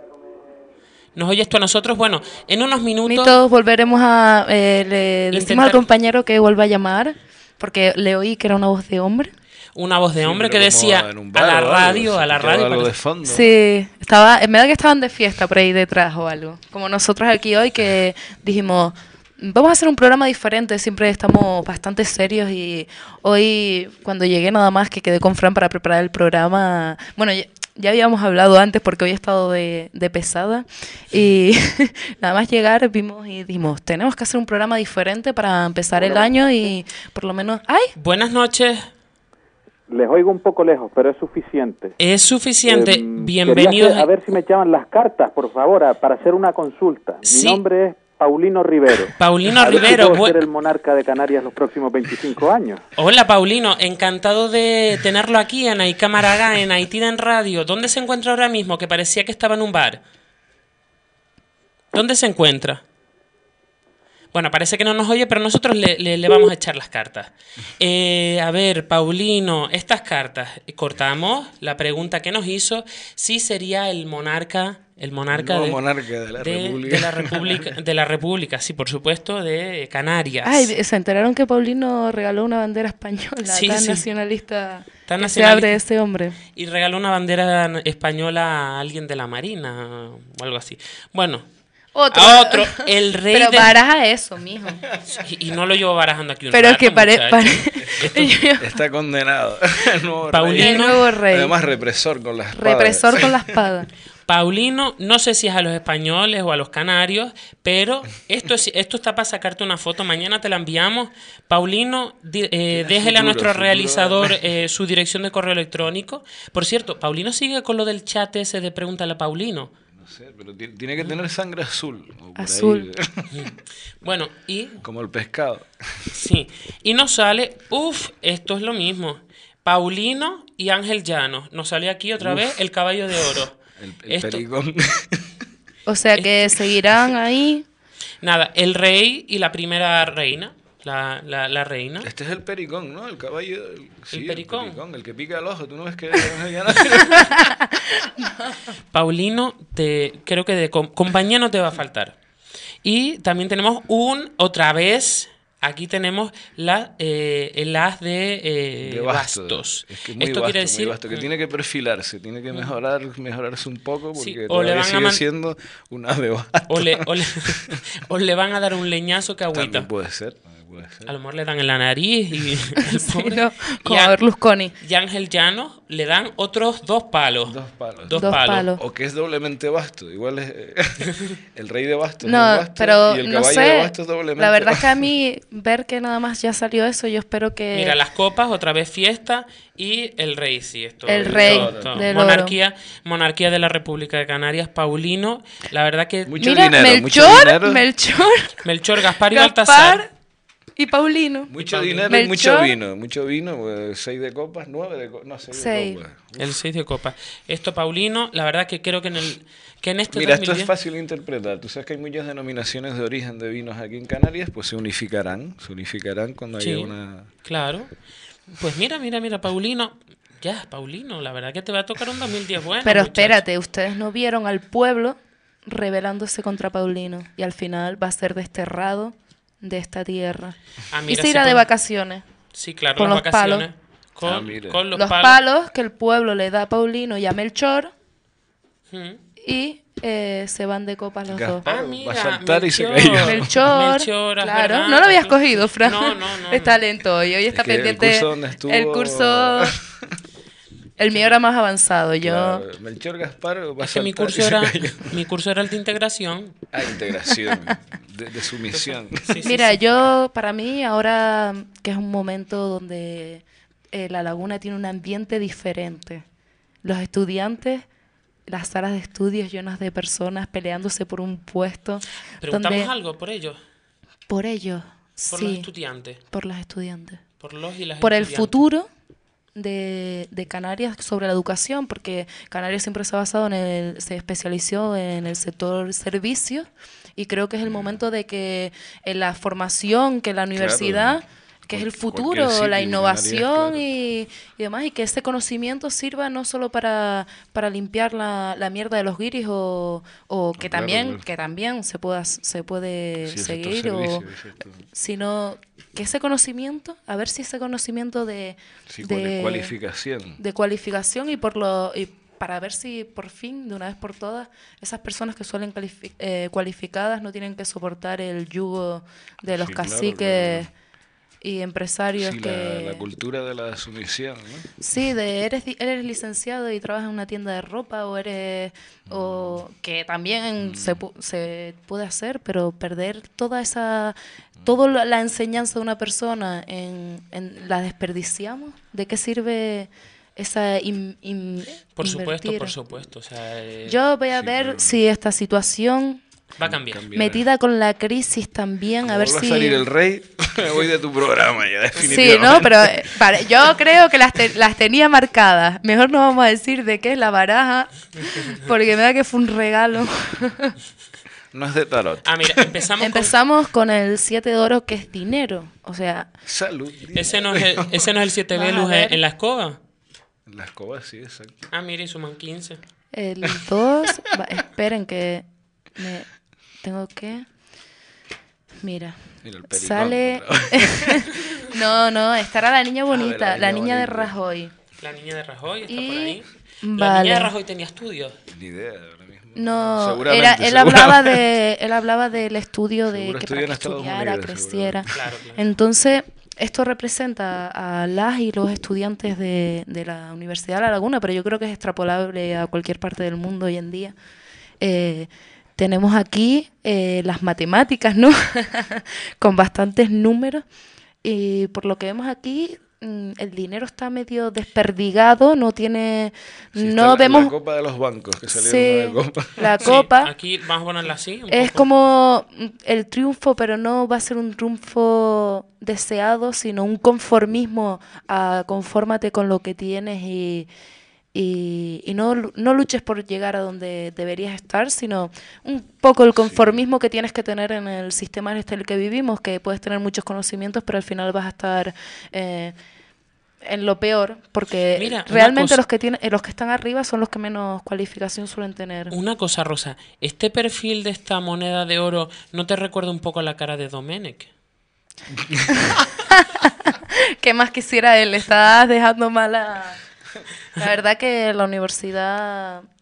¿Nos oyes tú a nosotros? Bueno, en unos minutos... Mitos, volveremos a... Eh, le decimos Intentar- al compañero que vuelva a llamar, porque le oí que era una voz de hombre. Una voz de Sí, hombre que pero como decía en un a bar la o algo, radio, se a la escuchaba radio. algo pero- de fondo. Sí, estaba, me da que estaban de fiesta por ahí detrás o algo. Como nosotros aquí hoy que dijimos, vamos a hacer un programa diferente, siempre estamos bastante serios y hoy cuando llegué nada más que quedé con Fran para preparar el programa, bueno, ya, ya habíamos hablado antes porque hoy he estado de, de pesada y nada más llegar vimos y dijimos, tenemos que hacer un programa diferente para empezar el año y por lo menos, ¡ay! Buenas noches. Les oigo un poco lejos, pero es suficiente. Es suficiente. Eh, Bienvenidos. quería hacer- a ver si me echaban las cartas, por favor, a- para hacer una consulta. Sí. Mi nombre es Paulino Rivero. Paulino A ver si Rivero, puedo bu- ser el monarca de Canarias los próximos veinticinco años. Hola Paulino, encantado de tenerlo aquí en Aica Maragá, en Haití en Radio. ¿Dónde se encuentra ahora mismo? Que parecía que estaba en un bar. ¿Dónde se encuentra? Bueno, parece que no nos oye, pero nosotros le, le- le vamos a echar las cartas. Eh, a ver, Paulino, estas cartas, cortamos la pregunta que nos hizo, si sería el monarca, el monarca, Nuevo de, monarca de la de- República. de la República, de la República, sí, por supuesto, de Canarias. Ay, se enteraron que Paulino regaló una bandera española, Sí, tan sí. nacionalista, Tan que se nacionalista. abre ese hombre. Y regaló una bandera española a alguien de la Marina o algo así. Bueno, Otro. a otro, el rey Pero de... baraja eso, mijo. Y, y no lo llevo barajando aquí un Pero es rato, que pare- muchacho. pare- Está condenado. El nuevo Paulino. rey. El nuevo rey. Además, represor con las Represor con la espada. Paulino, no sé si es a los españoles o a los canarios, pero esto es, esto está para sacarte una foto, mañana te la enviamos. Paulino, di- eh, déjele a futuro, nuestro futuro. realizador eh, su dirección de correo electrónico. Por cierto, Paulino sigue con lo del chat ese de Pregúntale a Paulino. No sé, pero ti- tiene que tener sangre azul. o por ahí. Azul. Bueno, y Como el pescado. sí, y nos sale, uff, esto es lo mismo. Paulino y Ángel Llano. Nos sale aquí otra Uf. vez el caballo de oro. El, el Esto- pericón. O sea que seguirán ahí. Nada, el rey y la primera reina. La, la, la reina. Este es el pericón, ¿no? El caballo. El, sí, el pericón. pericón. El que pica el ojo. ¿Tú no ves que ya no- Paulino, te, creo que de com- compañía no te va a faltar. Y también tenemos un, otra vez, aquí tenemos la, eh, el as de, eh, de bastos. bastos. Es que muy Esto vasto, quiere muy decir... vasto, que tiene que perfilarse, tiene que mejorar, mejorarse un poco porque Sí, o todavía le van a sigue man- siendo un as de bastos. O le, o, le, o le van a dar un leñazo que agüita. También puede ser. puede ser. A lo mejor le dan en la nariz y... el pobre. no, como Y a- a Berlusconi. Y a Ángel Llanos le dan otros dos palos. Dos palos. Dos, Dos palos. palos. O que es doblemente basto. Igual es eh, el rey de bastos. No, es basto, pero y el no caballo de sé. bastos doblemente La verdad es que basto. a mí ver que nada más ya salió eso, yo espero que Mira, las copas, otra vez fiesta, y el rey, sí, esto. El rey esto. del monarquía, monarquía de la República de Canarias, Paulino, la verdad que... Mucho Mira, dinero, Melchor, mucho dinero. Melchor, Melchor, Gaspar y Gaspar Baltasar. y Paulino. Mucho Paulino. dinero y Melchor. mucho vino. Mucho vino, pues, seis de copas, nueve de copas. No, seis, Seis. de copas. El seis de copas. Esto, Paulino, la verdad que creo que en el que en este Mira, dos mil diez... esto es fácil de interpretar. Tú sabes que hay muchas denominaciones de origen de vinos aquí en Canarias, pues se unificarán. Se unificarán cuando Sí, haya una... claro. Pues mira, mira, mira, Paulino. Ya, Paulino, la verdad que te va a tocar un dos mil diez bueno. Pero muchacho. espérate, ustedes no vieron al pueblo rebelándose contra Paulino y al final va a ser desterrado de esta tierra. Ah, Y mira, se sí, irá de pues- vacaciones. Sí, claro, con las los vacaciones. palos. Con, Ah, mira. con los, Los palos. palos que el pueblo le da a Paulino y a Melchor Mm. y eh, se van de copas los dos. Gaspar Ah, va mira, a saltar y se Melchor. cayó. Melchor, Melchor, es claro, verdad, no lo habías claro. cogido, Fran. No, no, no, Está no. lento hoy, hoy está que el pendiente curso donde estuvo- el curso. El mío era más avanzado, yo. Claro, Melchor Gaspar va a Es que mi saltar curso y se era cayó. mi curso era el de integración. Ah, integración, de, de sumisión. Sí, sí, Mira, sí. yo, para mí, ahora que es un momento donde eh, La Laguna tiene un ambiente diferente. Los estudiantes, las salas de estudios llenas de personas peleándose por un puesto. Preguntamos donde, algo por ellos, Por ellos, por sí, los estudiantes, por los estudiantes. por los y las Por el estudiantes. futuro de, de Canarias sobre la educación, porque Canarias siempre se ha basado en el, se especializó en el sector servicios y creo que es el momento de que en la formación, que la universidad, que es el futuro, cualquier la sitio, innovación Canarias, y, y demás, y que ese conocimiento sirva no solo para, para limpiar la, la mierda de los guiris o, o que Claro, también claro. que también se pueda se puede Sí, el sector seguir o servicio, el sector- sino que ese conocimiento, a ver si ese conocimiento de, Sí, cuali- de cualificación. de cualificación y por lo y para ver si por fin de una vez por todas esas personas que suelen califi- eh, cualificadas no tienen que soportar el yugo de los Sí, claro, caciques claro. y empresarios Sí, que la, la cultura de la sumisión, ¿no? sí, de eres di- eres licenciado y trabajas en una tienda de ropa o eres o que también se, pu- se puede hacer, pero perder toda esa toda la, la enseñanza de una persona en, en la desperdiciamos. ¿De qué sirve esa in- in- Por supuesto, invertir? por supuesto. O sea, eh, Yo voy a Sí, ver claro. si esta situación va a cambiar. Cambiar. metida con la crisis también, a ver Vuelva si a salir el rey, me voy de tu programa ya, Sí, definitivamente. no, pero eh, vale, yo creo que las, te- las tenía marcadas. Mejor no vamos a decir de qué es la baraja, porque me da que fue un regalo. No es de tarot. Ah, mira, empezamos Empezamos con el siete de oro, que es dinero. O sea, Salud. con... Ese no es el, ese no es el siete Vas a velus ver. en, en la escoba. La escoba, sí, exacto. Ah, mire, suman quince. el dos... va, esperen que me tengo que... Mira, Mira el pericón, sale... otra vez. no, no, estará la niña bonita, Ah, la la niña niña de bonita. Rajoy. La niña de Rajoy está Y- por ahí. La Vale. niña de Rajoy tenía estudios. Ni idea ahora mismo. No, Seguramente, era, él seguramente. hablaba de, él hablaba del estudio de Seguro que estudió para en que Estados estudiara, Unidos, creciera. Claro, claro. Entonces, esto representa a las y los estudiantes de, de la Universidad de La Laguna, pero yo creo que es extrapolable a cualquier parte del mundo hoy en día. Eh, tenemos aquí eh, las matemáticas, ¿no? Con bastantes números. Y por lo que vemos aquí, mm, el dinero está medio desperdigado, no tiene... Sí, está no la, vemos... la copa de los bancos que salieron Sí, de la copa. la Sí, copa. aquí vamos a ponerla así. un Es poco. como mm, el triunfo, pero no va a ser un triunfo deseado, sino un conformismo a confórmate con lo que tienes y, y, y no, lu- no luches por llegar a donde deberías estar, sino un poco el conformismo que tienes que tener en el sistema en este el que vivimos, que puedes tener muchos conocimientos, pero al final vas a estar... eh, en lo peor, porque Mira, una realmente cosa- los que tienen, eh, los que están arriba son los que menos cualificación suelen tener. Una cosa, Rosa. ¿Este perfil de esta moneda de oro no te recuerda un poco a la cara de Domenech? ¿Qué más quisiera él? Le estás dejando mala... La verdad que la universidad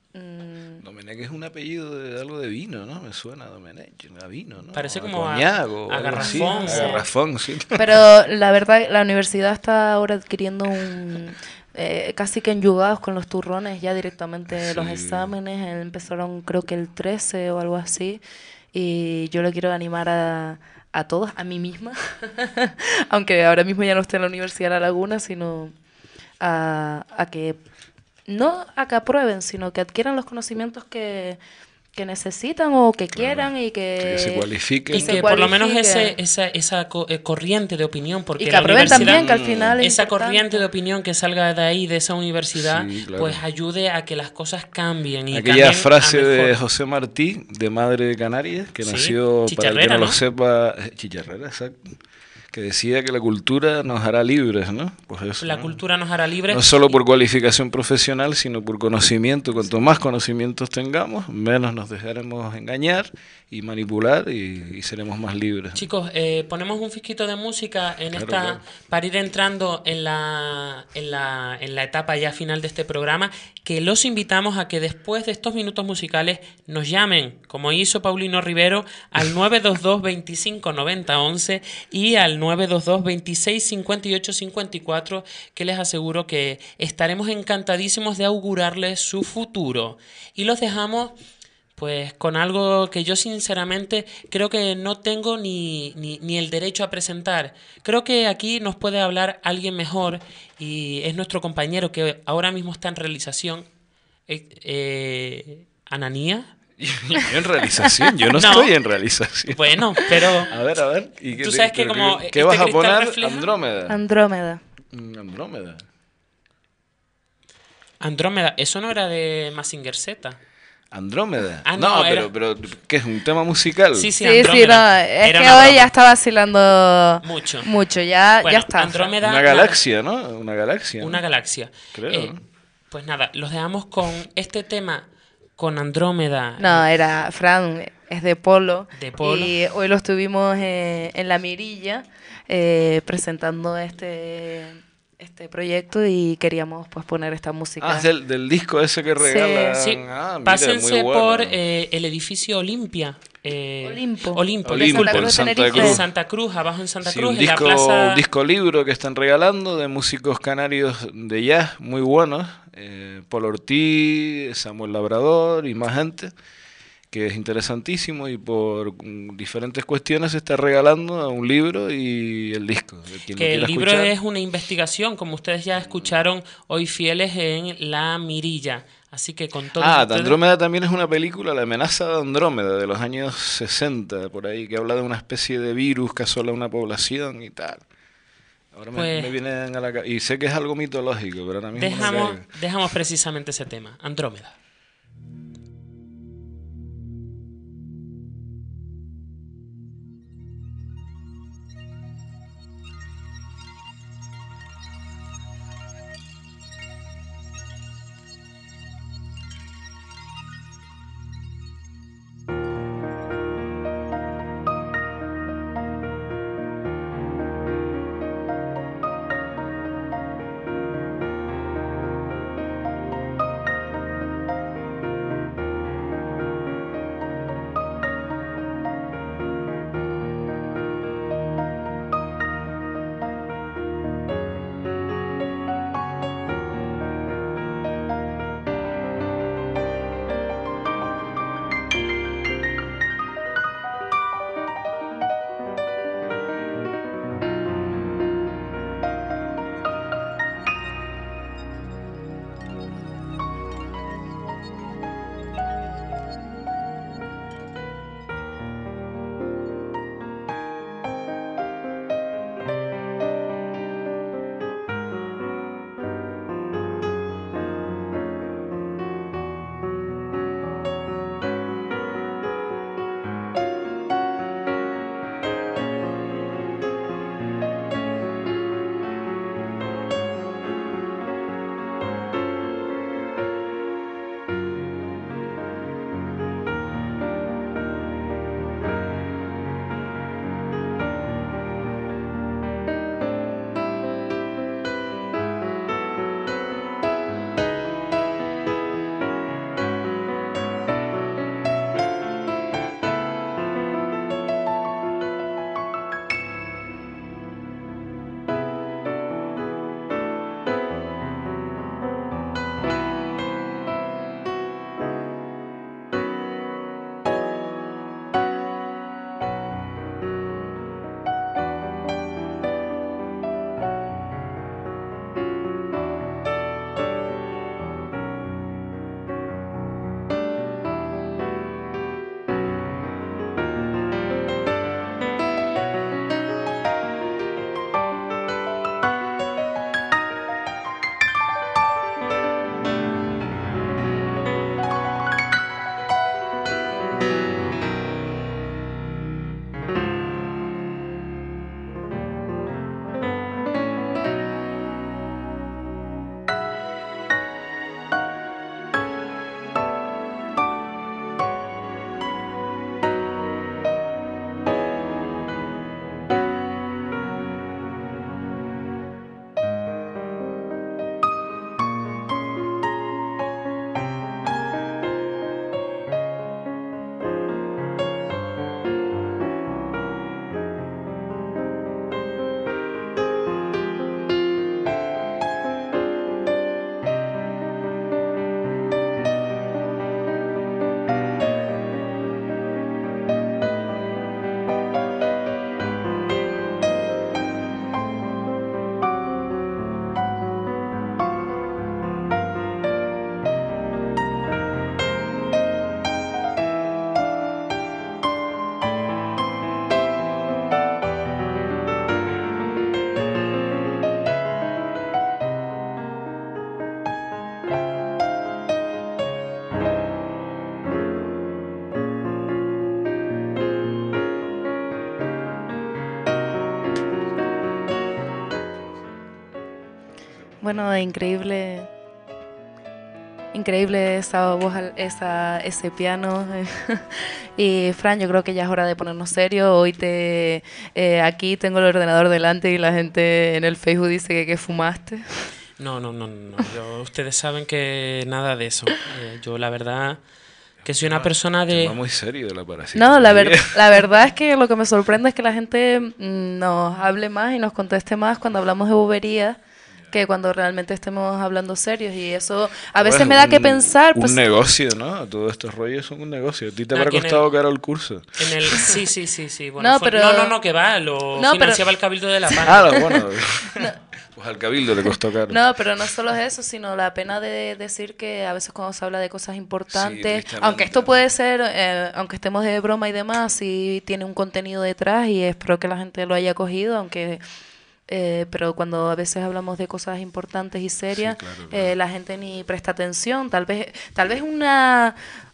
Mm. Domenech es un apellido de algo de vino, ¿no? Me suena Domenech, a vino, ¿no? Parece a como a- coñac o a algo así. garrafón, A sí. garrafón, sí. Pero la verdad, la universidad está ahora adquiriendo un... eh, casi que enyugados con los turrones ya directamente los Sí. exámenes. eh, Empezaron creo que el trece o algo así. Y yo le quiero animar a, a todos, a mí misma, aunque ahora mismo ya no esté en la Universidad de La Laguna, sino a, a que, no a que aprueben, sino que adquieran los conocimientos que, que necesitan o que quieran y que, Que se cualifiquen. Y se que por lo menos cualifiquen. ese, esa, esa co- eh, corriente de opinión, porque Y que la aprueben universidad- también, que al final es esa importante. corriente de opinión que salga de ahí, de esa universidad, Sí, claro. pues ayude a que las cosas cambien. Y Aquella cambien a frase de mejor. José Martí, de Madre de Canarias, que Sí, nació, para el que chicharrera, no lo ¿no? sepa, eh, chicharrera, exacto, que decía que la cultura nos hará libres, ¿no? Pues eso, La ¿no? cultura nos hará libres. No solo por cualificación profesional, sino por conocimiento. Cuanto más conocimientos tengamos, menos nos dejaremos engañar y manipular y, y seremos más libres. Chicos, eh, ponemos un fisquito de música en Claro, esta claro. para ir entrando en la, en la en la etapa ya final de este programa, que los invitamos a que después de estos minutos musicales nos llamen, como hizo Paulino Rivero, al nueve dos dos, veinticinco noventa once y al nueve dos dos, veintiséis cincuenta y ocho cincuenta y cuatro, que les aseguro que estaremos encantadísimos de augurarles su futuro. Y los dejamos pues con algo que yo sinceramente creo que no tengo ni, ni, ni el derecho a presentar. Creo que aquí nos puede hablar alguien mejor y es nuestro compañero que ahora mismo está en realización, eh, eh, Ananía. Yo en realización, yo no, estoy en realización. Bueno, pero... A ver, a ver. ¿y qué Tú te- sabes que pero como qué- este ¿Qué vas a cristal poner? refleja- Andrómeda. Andrómeda. Mm, Andrómeda. Andrómeda, eso no era de Mazinger Z. Andrómeda. Ah, no, no, era- pero, pero ¿qué es? ¿Un tema musical? Sí, sí, Sí, sí, no, Andrómeda. es Era que una hoy broma. ya está vacilando Mucho. mucho, ya, Bueno, ya está. Andrómeda- Una galaxia, ¿no? Una galaxia. Una galaxia. Creo, Eh, ¿no? Pues nada, los dejamos con este tema, con Andrómeda. No, era Fran, es de Polo. De Polo. Y hoy lo estuvimos eh, en La Mirilla eh, presentando este este proyecto y queríamos pues poner esta música. Ah, es del, del disco ese que regalan. Sí, Ah, mira, pásense muy bueno. por eh, el edificio Olimpia. Eh, Olimpo. Olimpo, Olimpo, disculpen. en Santa En Cruz. Santa Cruz, abajo en Santa Sí, Cruz, un en la disco, plaza... un disco libro que están regalando de músicos canarios de jazz muy buenos. Eh, Paul Ortiz, Samuel Labrador y más gente, que es interesantísimo y por mm, diferentes cuestiones se está regalando un libro y el disco. de quien lo Que el quiera libro escuchar. es una investigación, como ustedes ya escucharon hoy fieles en La Mirilla. Así que con todo... Ah, de Andrómeda también es una película, La amenaza de Andrómeda, de los años sesenta, por ahí, que habla de una especie de virus que asola una población y tal. Ahora me- Pues- me, vienen a la cabeza. Y sé que es algo mitológico, pero ahora mismo no me Dejamos, caigo. dejamos precisamente ese tema, Andrómeda. Andrómeda. Bueno, increíble. Increíble esa voz, esa, ese piano. Y Fran, yo creo que ya es hora de ponernos serios. Hoy te eh, aquí tengo el ordenador delante y la gente en el Facebook dice que, que fumaste. No, no, no, no. Yo, ustedes saben que nada de eso. Eh, yo la verdad que soy una persona de... Tema muy serio de la parasita. No, la, ver, la verdad es que lo que me sorprende es que la gente mm, nos hable más y nos conteste más cuando hablamos de bobería que cuando realmente estemos hablando serios, y eso a veces Bueno, me da un, que pensar. Pues, un negocio, ¿no? Todos estos rollos son un negocio. A ti te No, habrá y en costado el- caro el curso. En el, sí, sí, sí, sí. Bueno, No, fue- pero- no, no, no, que va, lo No, financiaba pero- el Cabildo de La Palma. Ah, bueno. Pues al Cabildo le costó caro. No, pero no solo es eso, sino la pena de decir que a veces cuando se habla de cosas importantes, tristemente. aunque esto puede ser, eh, aunque estemos de broma y demás, sí tiene un contenido detrás y espero que la gente lo haya cogido, aunque... Eh, pero cuando a veces hablamos de cosas importantes y serias, Sí, claro, eh, la gente ni presta atención. Tal vez, tal vez una,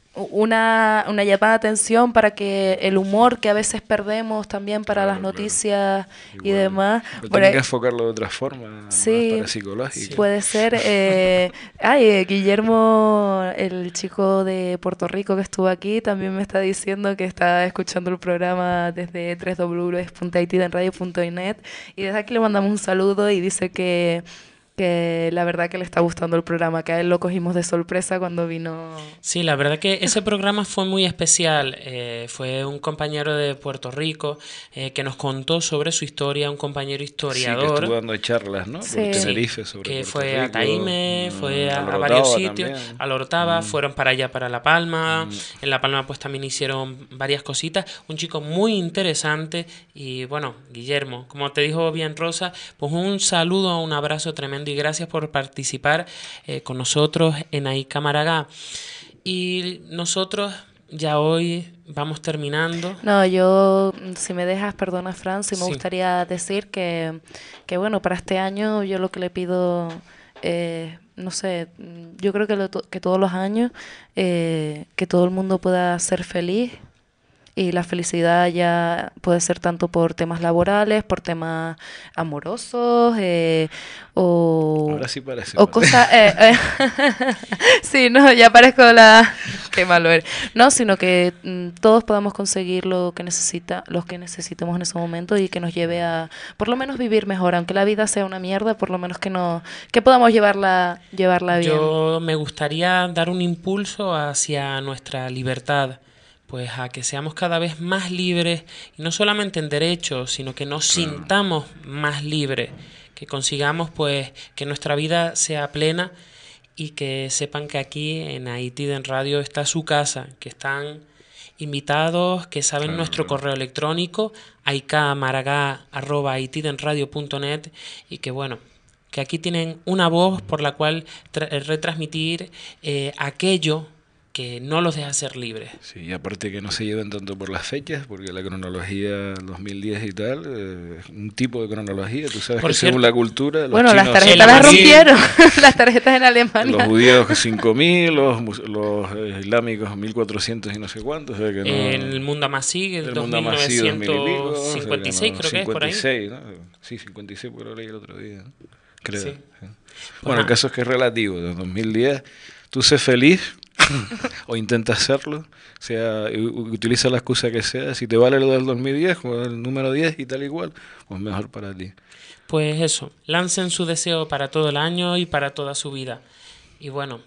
una, una llamada de atención para que el humor que a veces perdemos también para las noticias y demás. Pero Por tienen ahí- que enfocarlo de otra forma, Sí, más parapsicológica. puede ser. Eh, ay, eh, Guillermo, el chico de Puerto Rico que estuvo aquí, también me está diciendo que está escuchando el programa desde doble u doble u doble u punto haitidenradio punto net, y desde aquí le mandamos un saludo y dice que, que la verdad que le está gustando el programa, que a él lo cogimos de sorpresa cuando vino. Sí, la verdad que ese programa fue muy especial. Eh, fue un compañero de Puerto Rico eh, que nos contó sobre su historia, un compañero historiador. Sí, que estuvo dando charlas, ¿no? Sí. Por Tenerife sobre que Puerto fue a Rico, Taime, mm, fue a, a a la varios Orotava sitios, también. a la Orotava, Mm. fueron para allá, para La Palma. En La Palma pues también hicieron varias cositas. Un chico muy interesante y bueno, Guillermo, como te dijo bien Rosa, pues un saludo, un abrazo tremendo y gracias por participar eh, con nosotros en Ahí Camaragá. Y nosotros ya hoy vamos terminando. No, yo, si me dejas, perdona, Fran, sí me Sí. gustaría decir que, que, bueno, para este año yo lo que le pido, eh, no sé, yo creo que, lo to- que todos los años, eh, que todo el mundo pueda ser feliz. Y la felicidad ya puede ser tanto por temas laborales, por temas amorosos, eh, o, Ahora sí parece. o cosas... eh, eh, sí, no, ya parezco la... Qué malo eres. No, sino que mm, todos podamos conseguir lo que necesita, los que necesitemos en ese momento y que nos lleve a, por lo menos, vivir mejor. Aunque la vida sea una mierda, por lo menos que no, que podamos llevarla, llevarla bien. Yo me gustaría dar un impulso hacia nuestra libertad, pues a que seamos cada vez más libres, y no solamente en derechos, sino que nos sintamos más libres, que consigamos pues que nuestra vida sea plena y que sepan que aquí en Haitiden Radio está su casa, que están invitados, que saben Claro, nuestro claro. correo electrónico aicamaragá arroba haitidenradio punto net, y que bueno, que aquí tienen una voz por la cual tra- retransmitir eh, aquello que no los deja ser libres. Sí, y aparte que no se lleven tanto por las fechas, porque la cronología dos mil diez y tal, eh, es un tipo de cronología, tú sabes Por que cierto, según la cultura... Los Bueno, las chinos tarjetas son las mil, rompieron, las tarjetas en Alemania. los judíos cinco mil, los, mus- los eh, islámicos mil cuatrocientos y no sé cuántos. O sea que no, El Mundo Amasí, el, el dos mundo mil Amasí, dos mil y pico, o sea novecientos cincuenta y seis no, creo que es por ahí. cincuenta y seis, ¿no? Sí, cincuenta y seis, porque lo leí el otro día, ¿no? Creo. Sí. sí. Pues Bueno, el nada. caso es que es relativo. De dos mil diez, tú sé feliz o intenta hacerlo, o sea, u- utiliza la excusa que sea. Si te vale lo del dos mil diez o el número diez y tal igual, pues mejor para ti. Pues eso, lancen su deseo para todo el año y para toda su vida. Y bueno,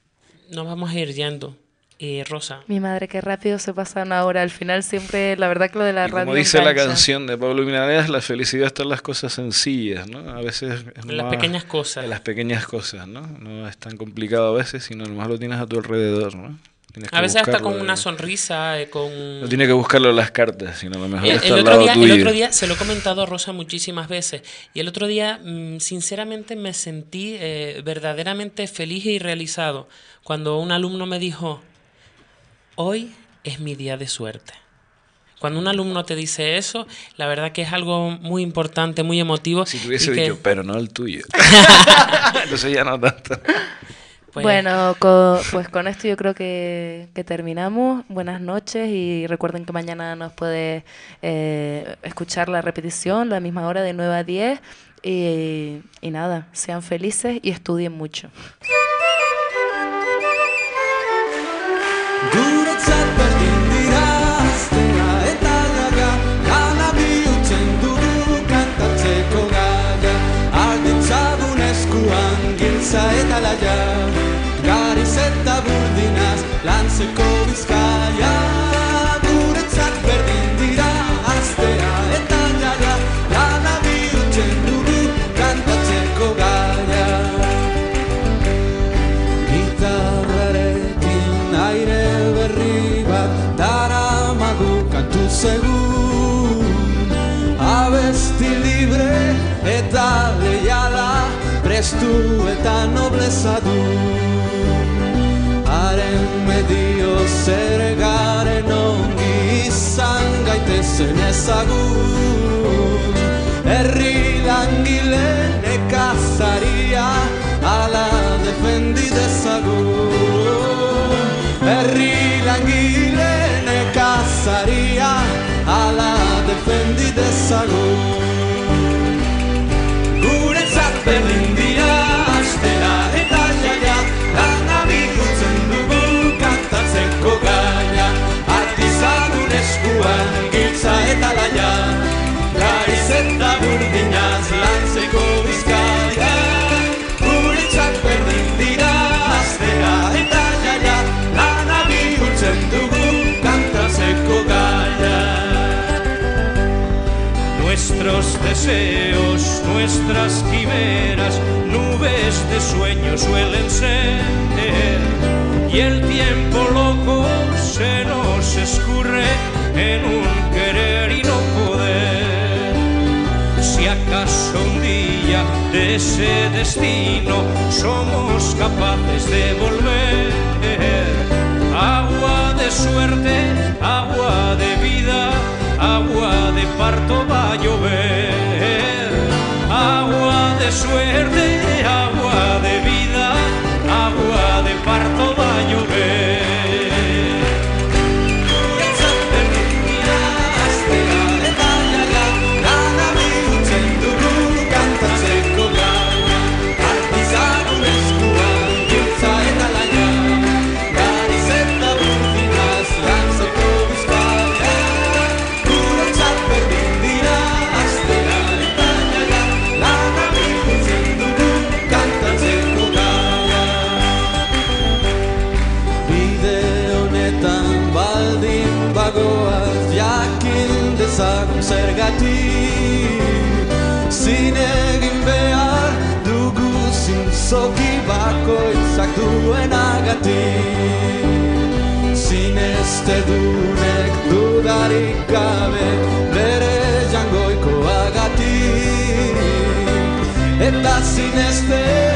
nos vamos a ir yendo. Y Rosa. Mi madre, qué rápido se pasa una hora. Al final siempre, la verdad que lo de la Y radio como dice la engancha. canción de Pablo Milanés, la felicidad está en las cosas sencillas, ¿no? A veces es En las más- pequeñas cosas. En las pequeñas cosas, ¿no? No es tan complicado a veces, sino nomás lo tienes a tu alrededor, ¿no? Tienes que A veces hasta buscarlo, con una eh. sonrisa, eh, con... No tiene que buscarlo en las cartas, sino a lo mejor El, está el al otro lado día, tuyo. el otro día se lo he comentado a Rosa muchísimas veces, y el otro día mm, sinceramente me sentí eh, verdaderamente feliz y realizado cuando un alumno me dijo: hoy es mi día de suerte. Cuando un alumno te dice eso, la verdad que es algo muy importante, muy emotivo. Si te hubiese y que- dicho, pero no el tuyo. Entonces ya no tanto. Pues- Bueno, co- pues con esto yo creo que, que terminamos. Buenas noches y recuerden que mañana nos puede eh, escuchar la repetición, la misma hora de nueve a diez. Y, y nada, sean felices y estudien mucho. Guretzat berdin dira astea eta gaga, gana bihurtzen dugu kantatzeko gaga. Alditzagun eskuan giltza eta laia, gariz eta burdinaz lantzeko bizkaia. Guretzat berdin dira astea eta gaga, gana bihurtzen dugu kantatzeko gaia. Gitarrarekin aire berri bat daramagu kantu segun, abesti libre eta leiala, prestu eta nobleza du. Haren medio zer garen ongi izan gaitezen ezagun, herri langile nekazaria ala defendi dezagun. Herri langile nekazaria ala defendi dezagun. Guretzat berdin dira astera eta jaia, lana bihurtzen dugu kantatzeko gaia. Artizagun eskuan giltza eta laia, gariz eta burdinaz lantzeko bizkaia. Guretzat berdin dira astera eta jaia, lana bihurtzen dugu kantatzeko gaia. Nuestros deseos, nuestras quimeras, nubes de sueño suelen ser, y el tiempo loco se nos escurre en un querer y no poder. Si acaso un día de ese destino somos capaces de volver, agua de suerte, agua de vida, agua de parto va a llover. Agua de suerte, agua de vida, agua de parto va a llover. Jakin zergatik zin egin behar dugu zintzoki bakoitzak duenagatik. Zineztedunek dudarik gabe bere jangoikoagatik, eta zinezte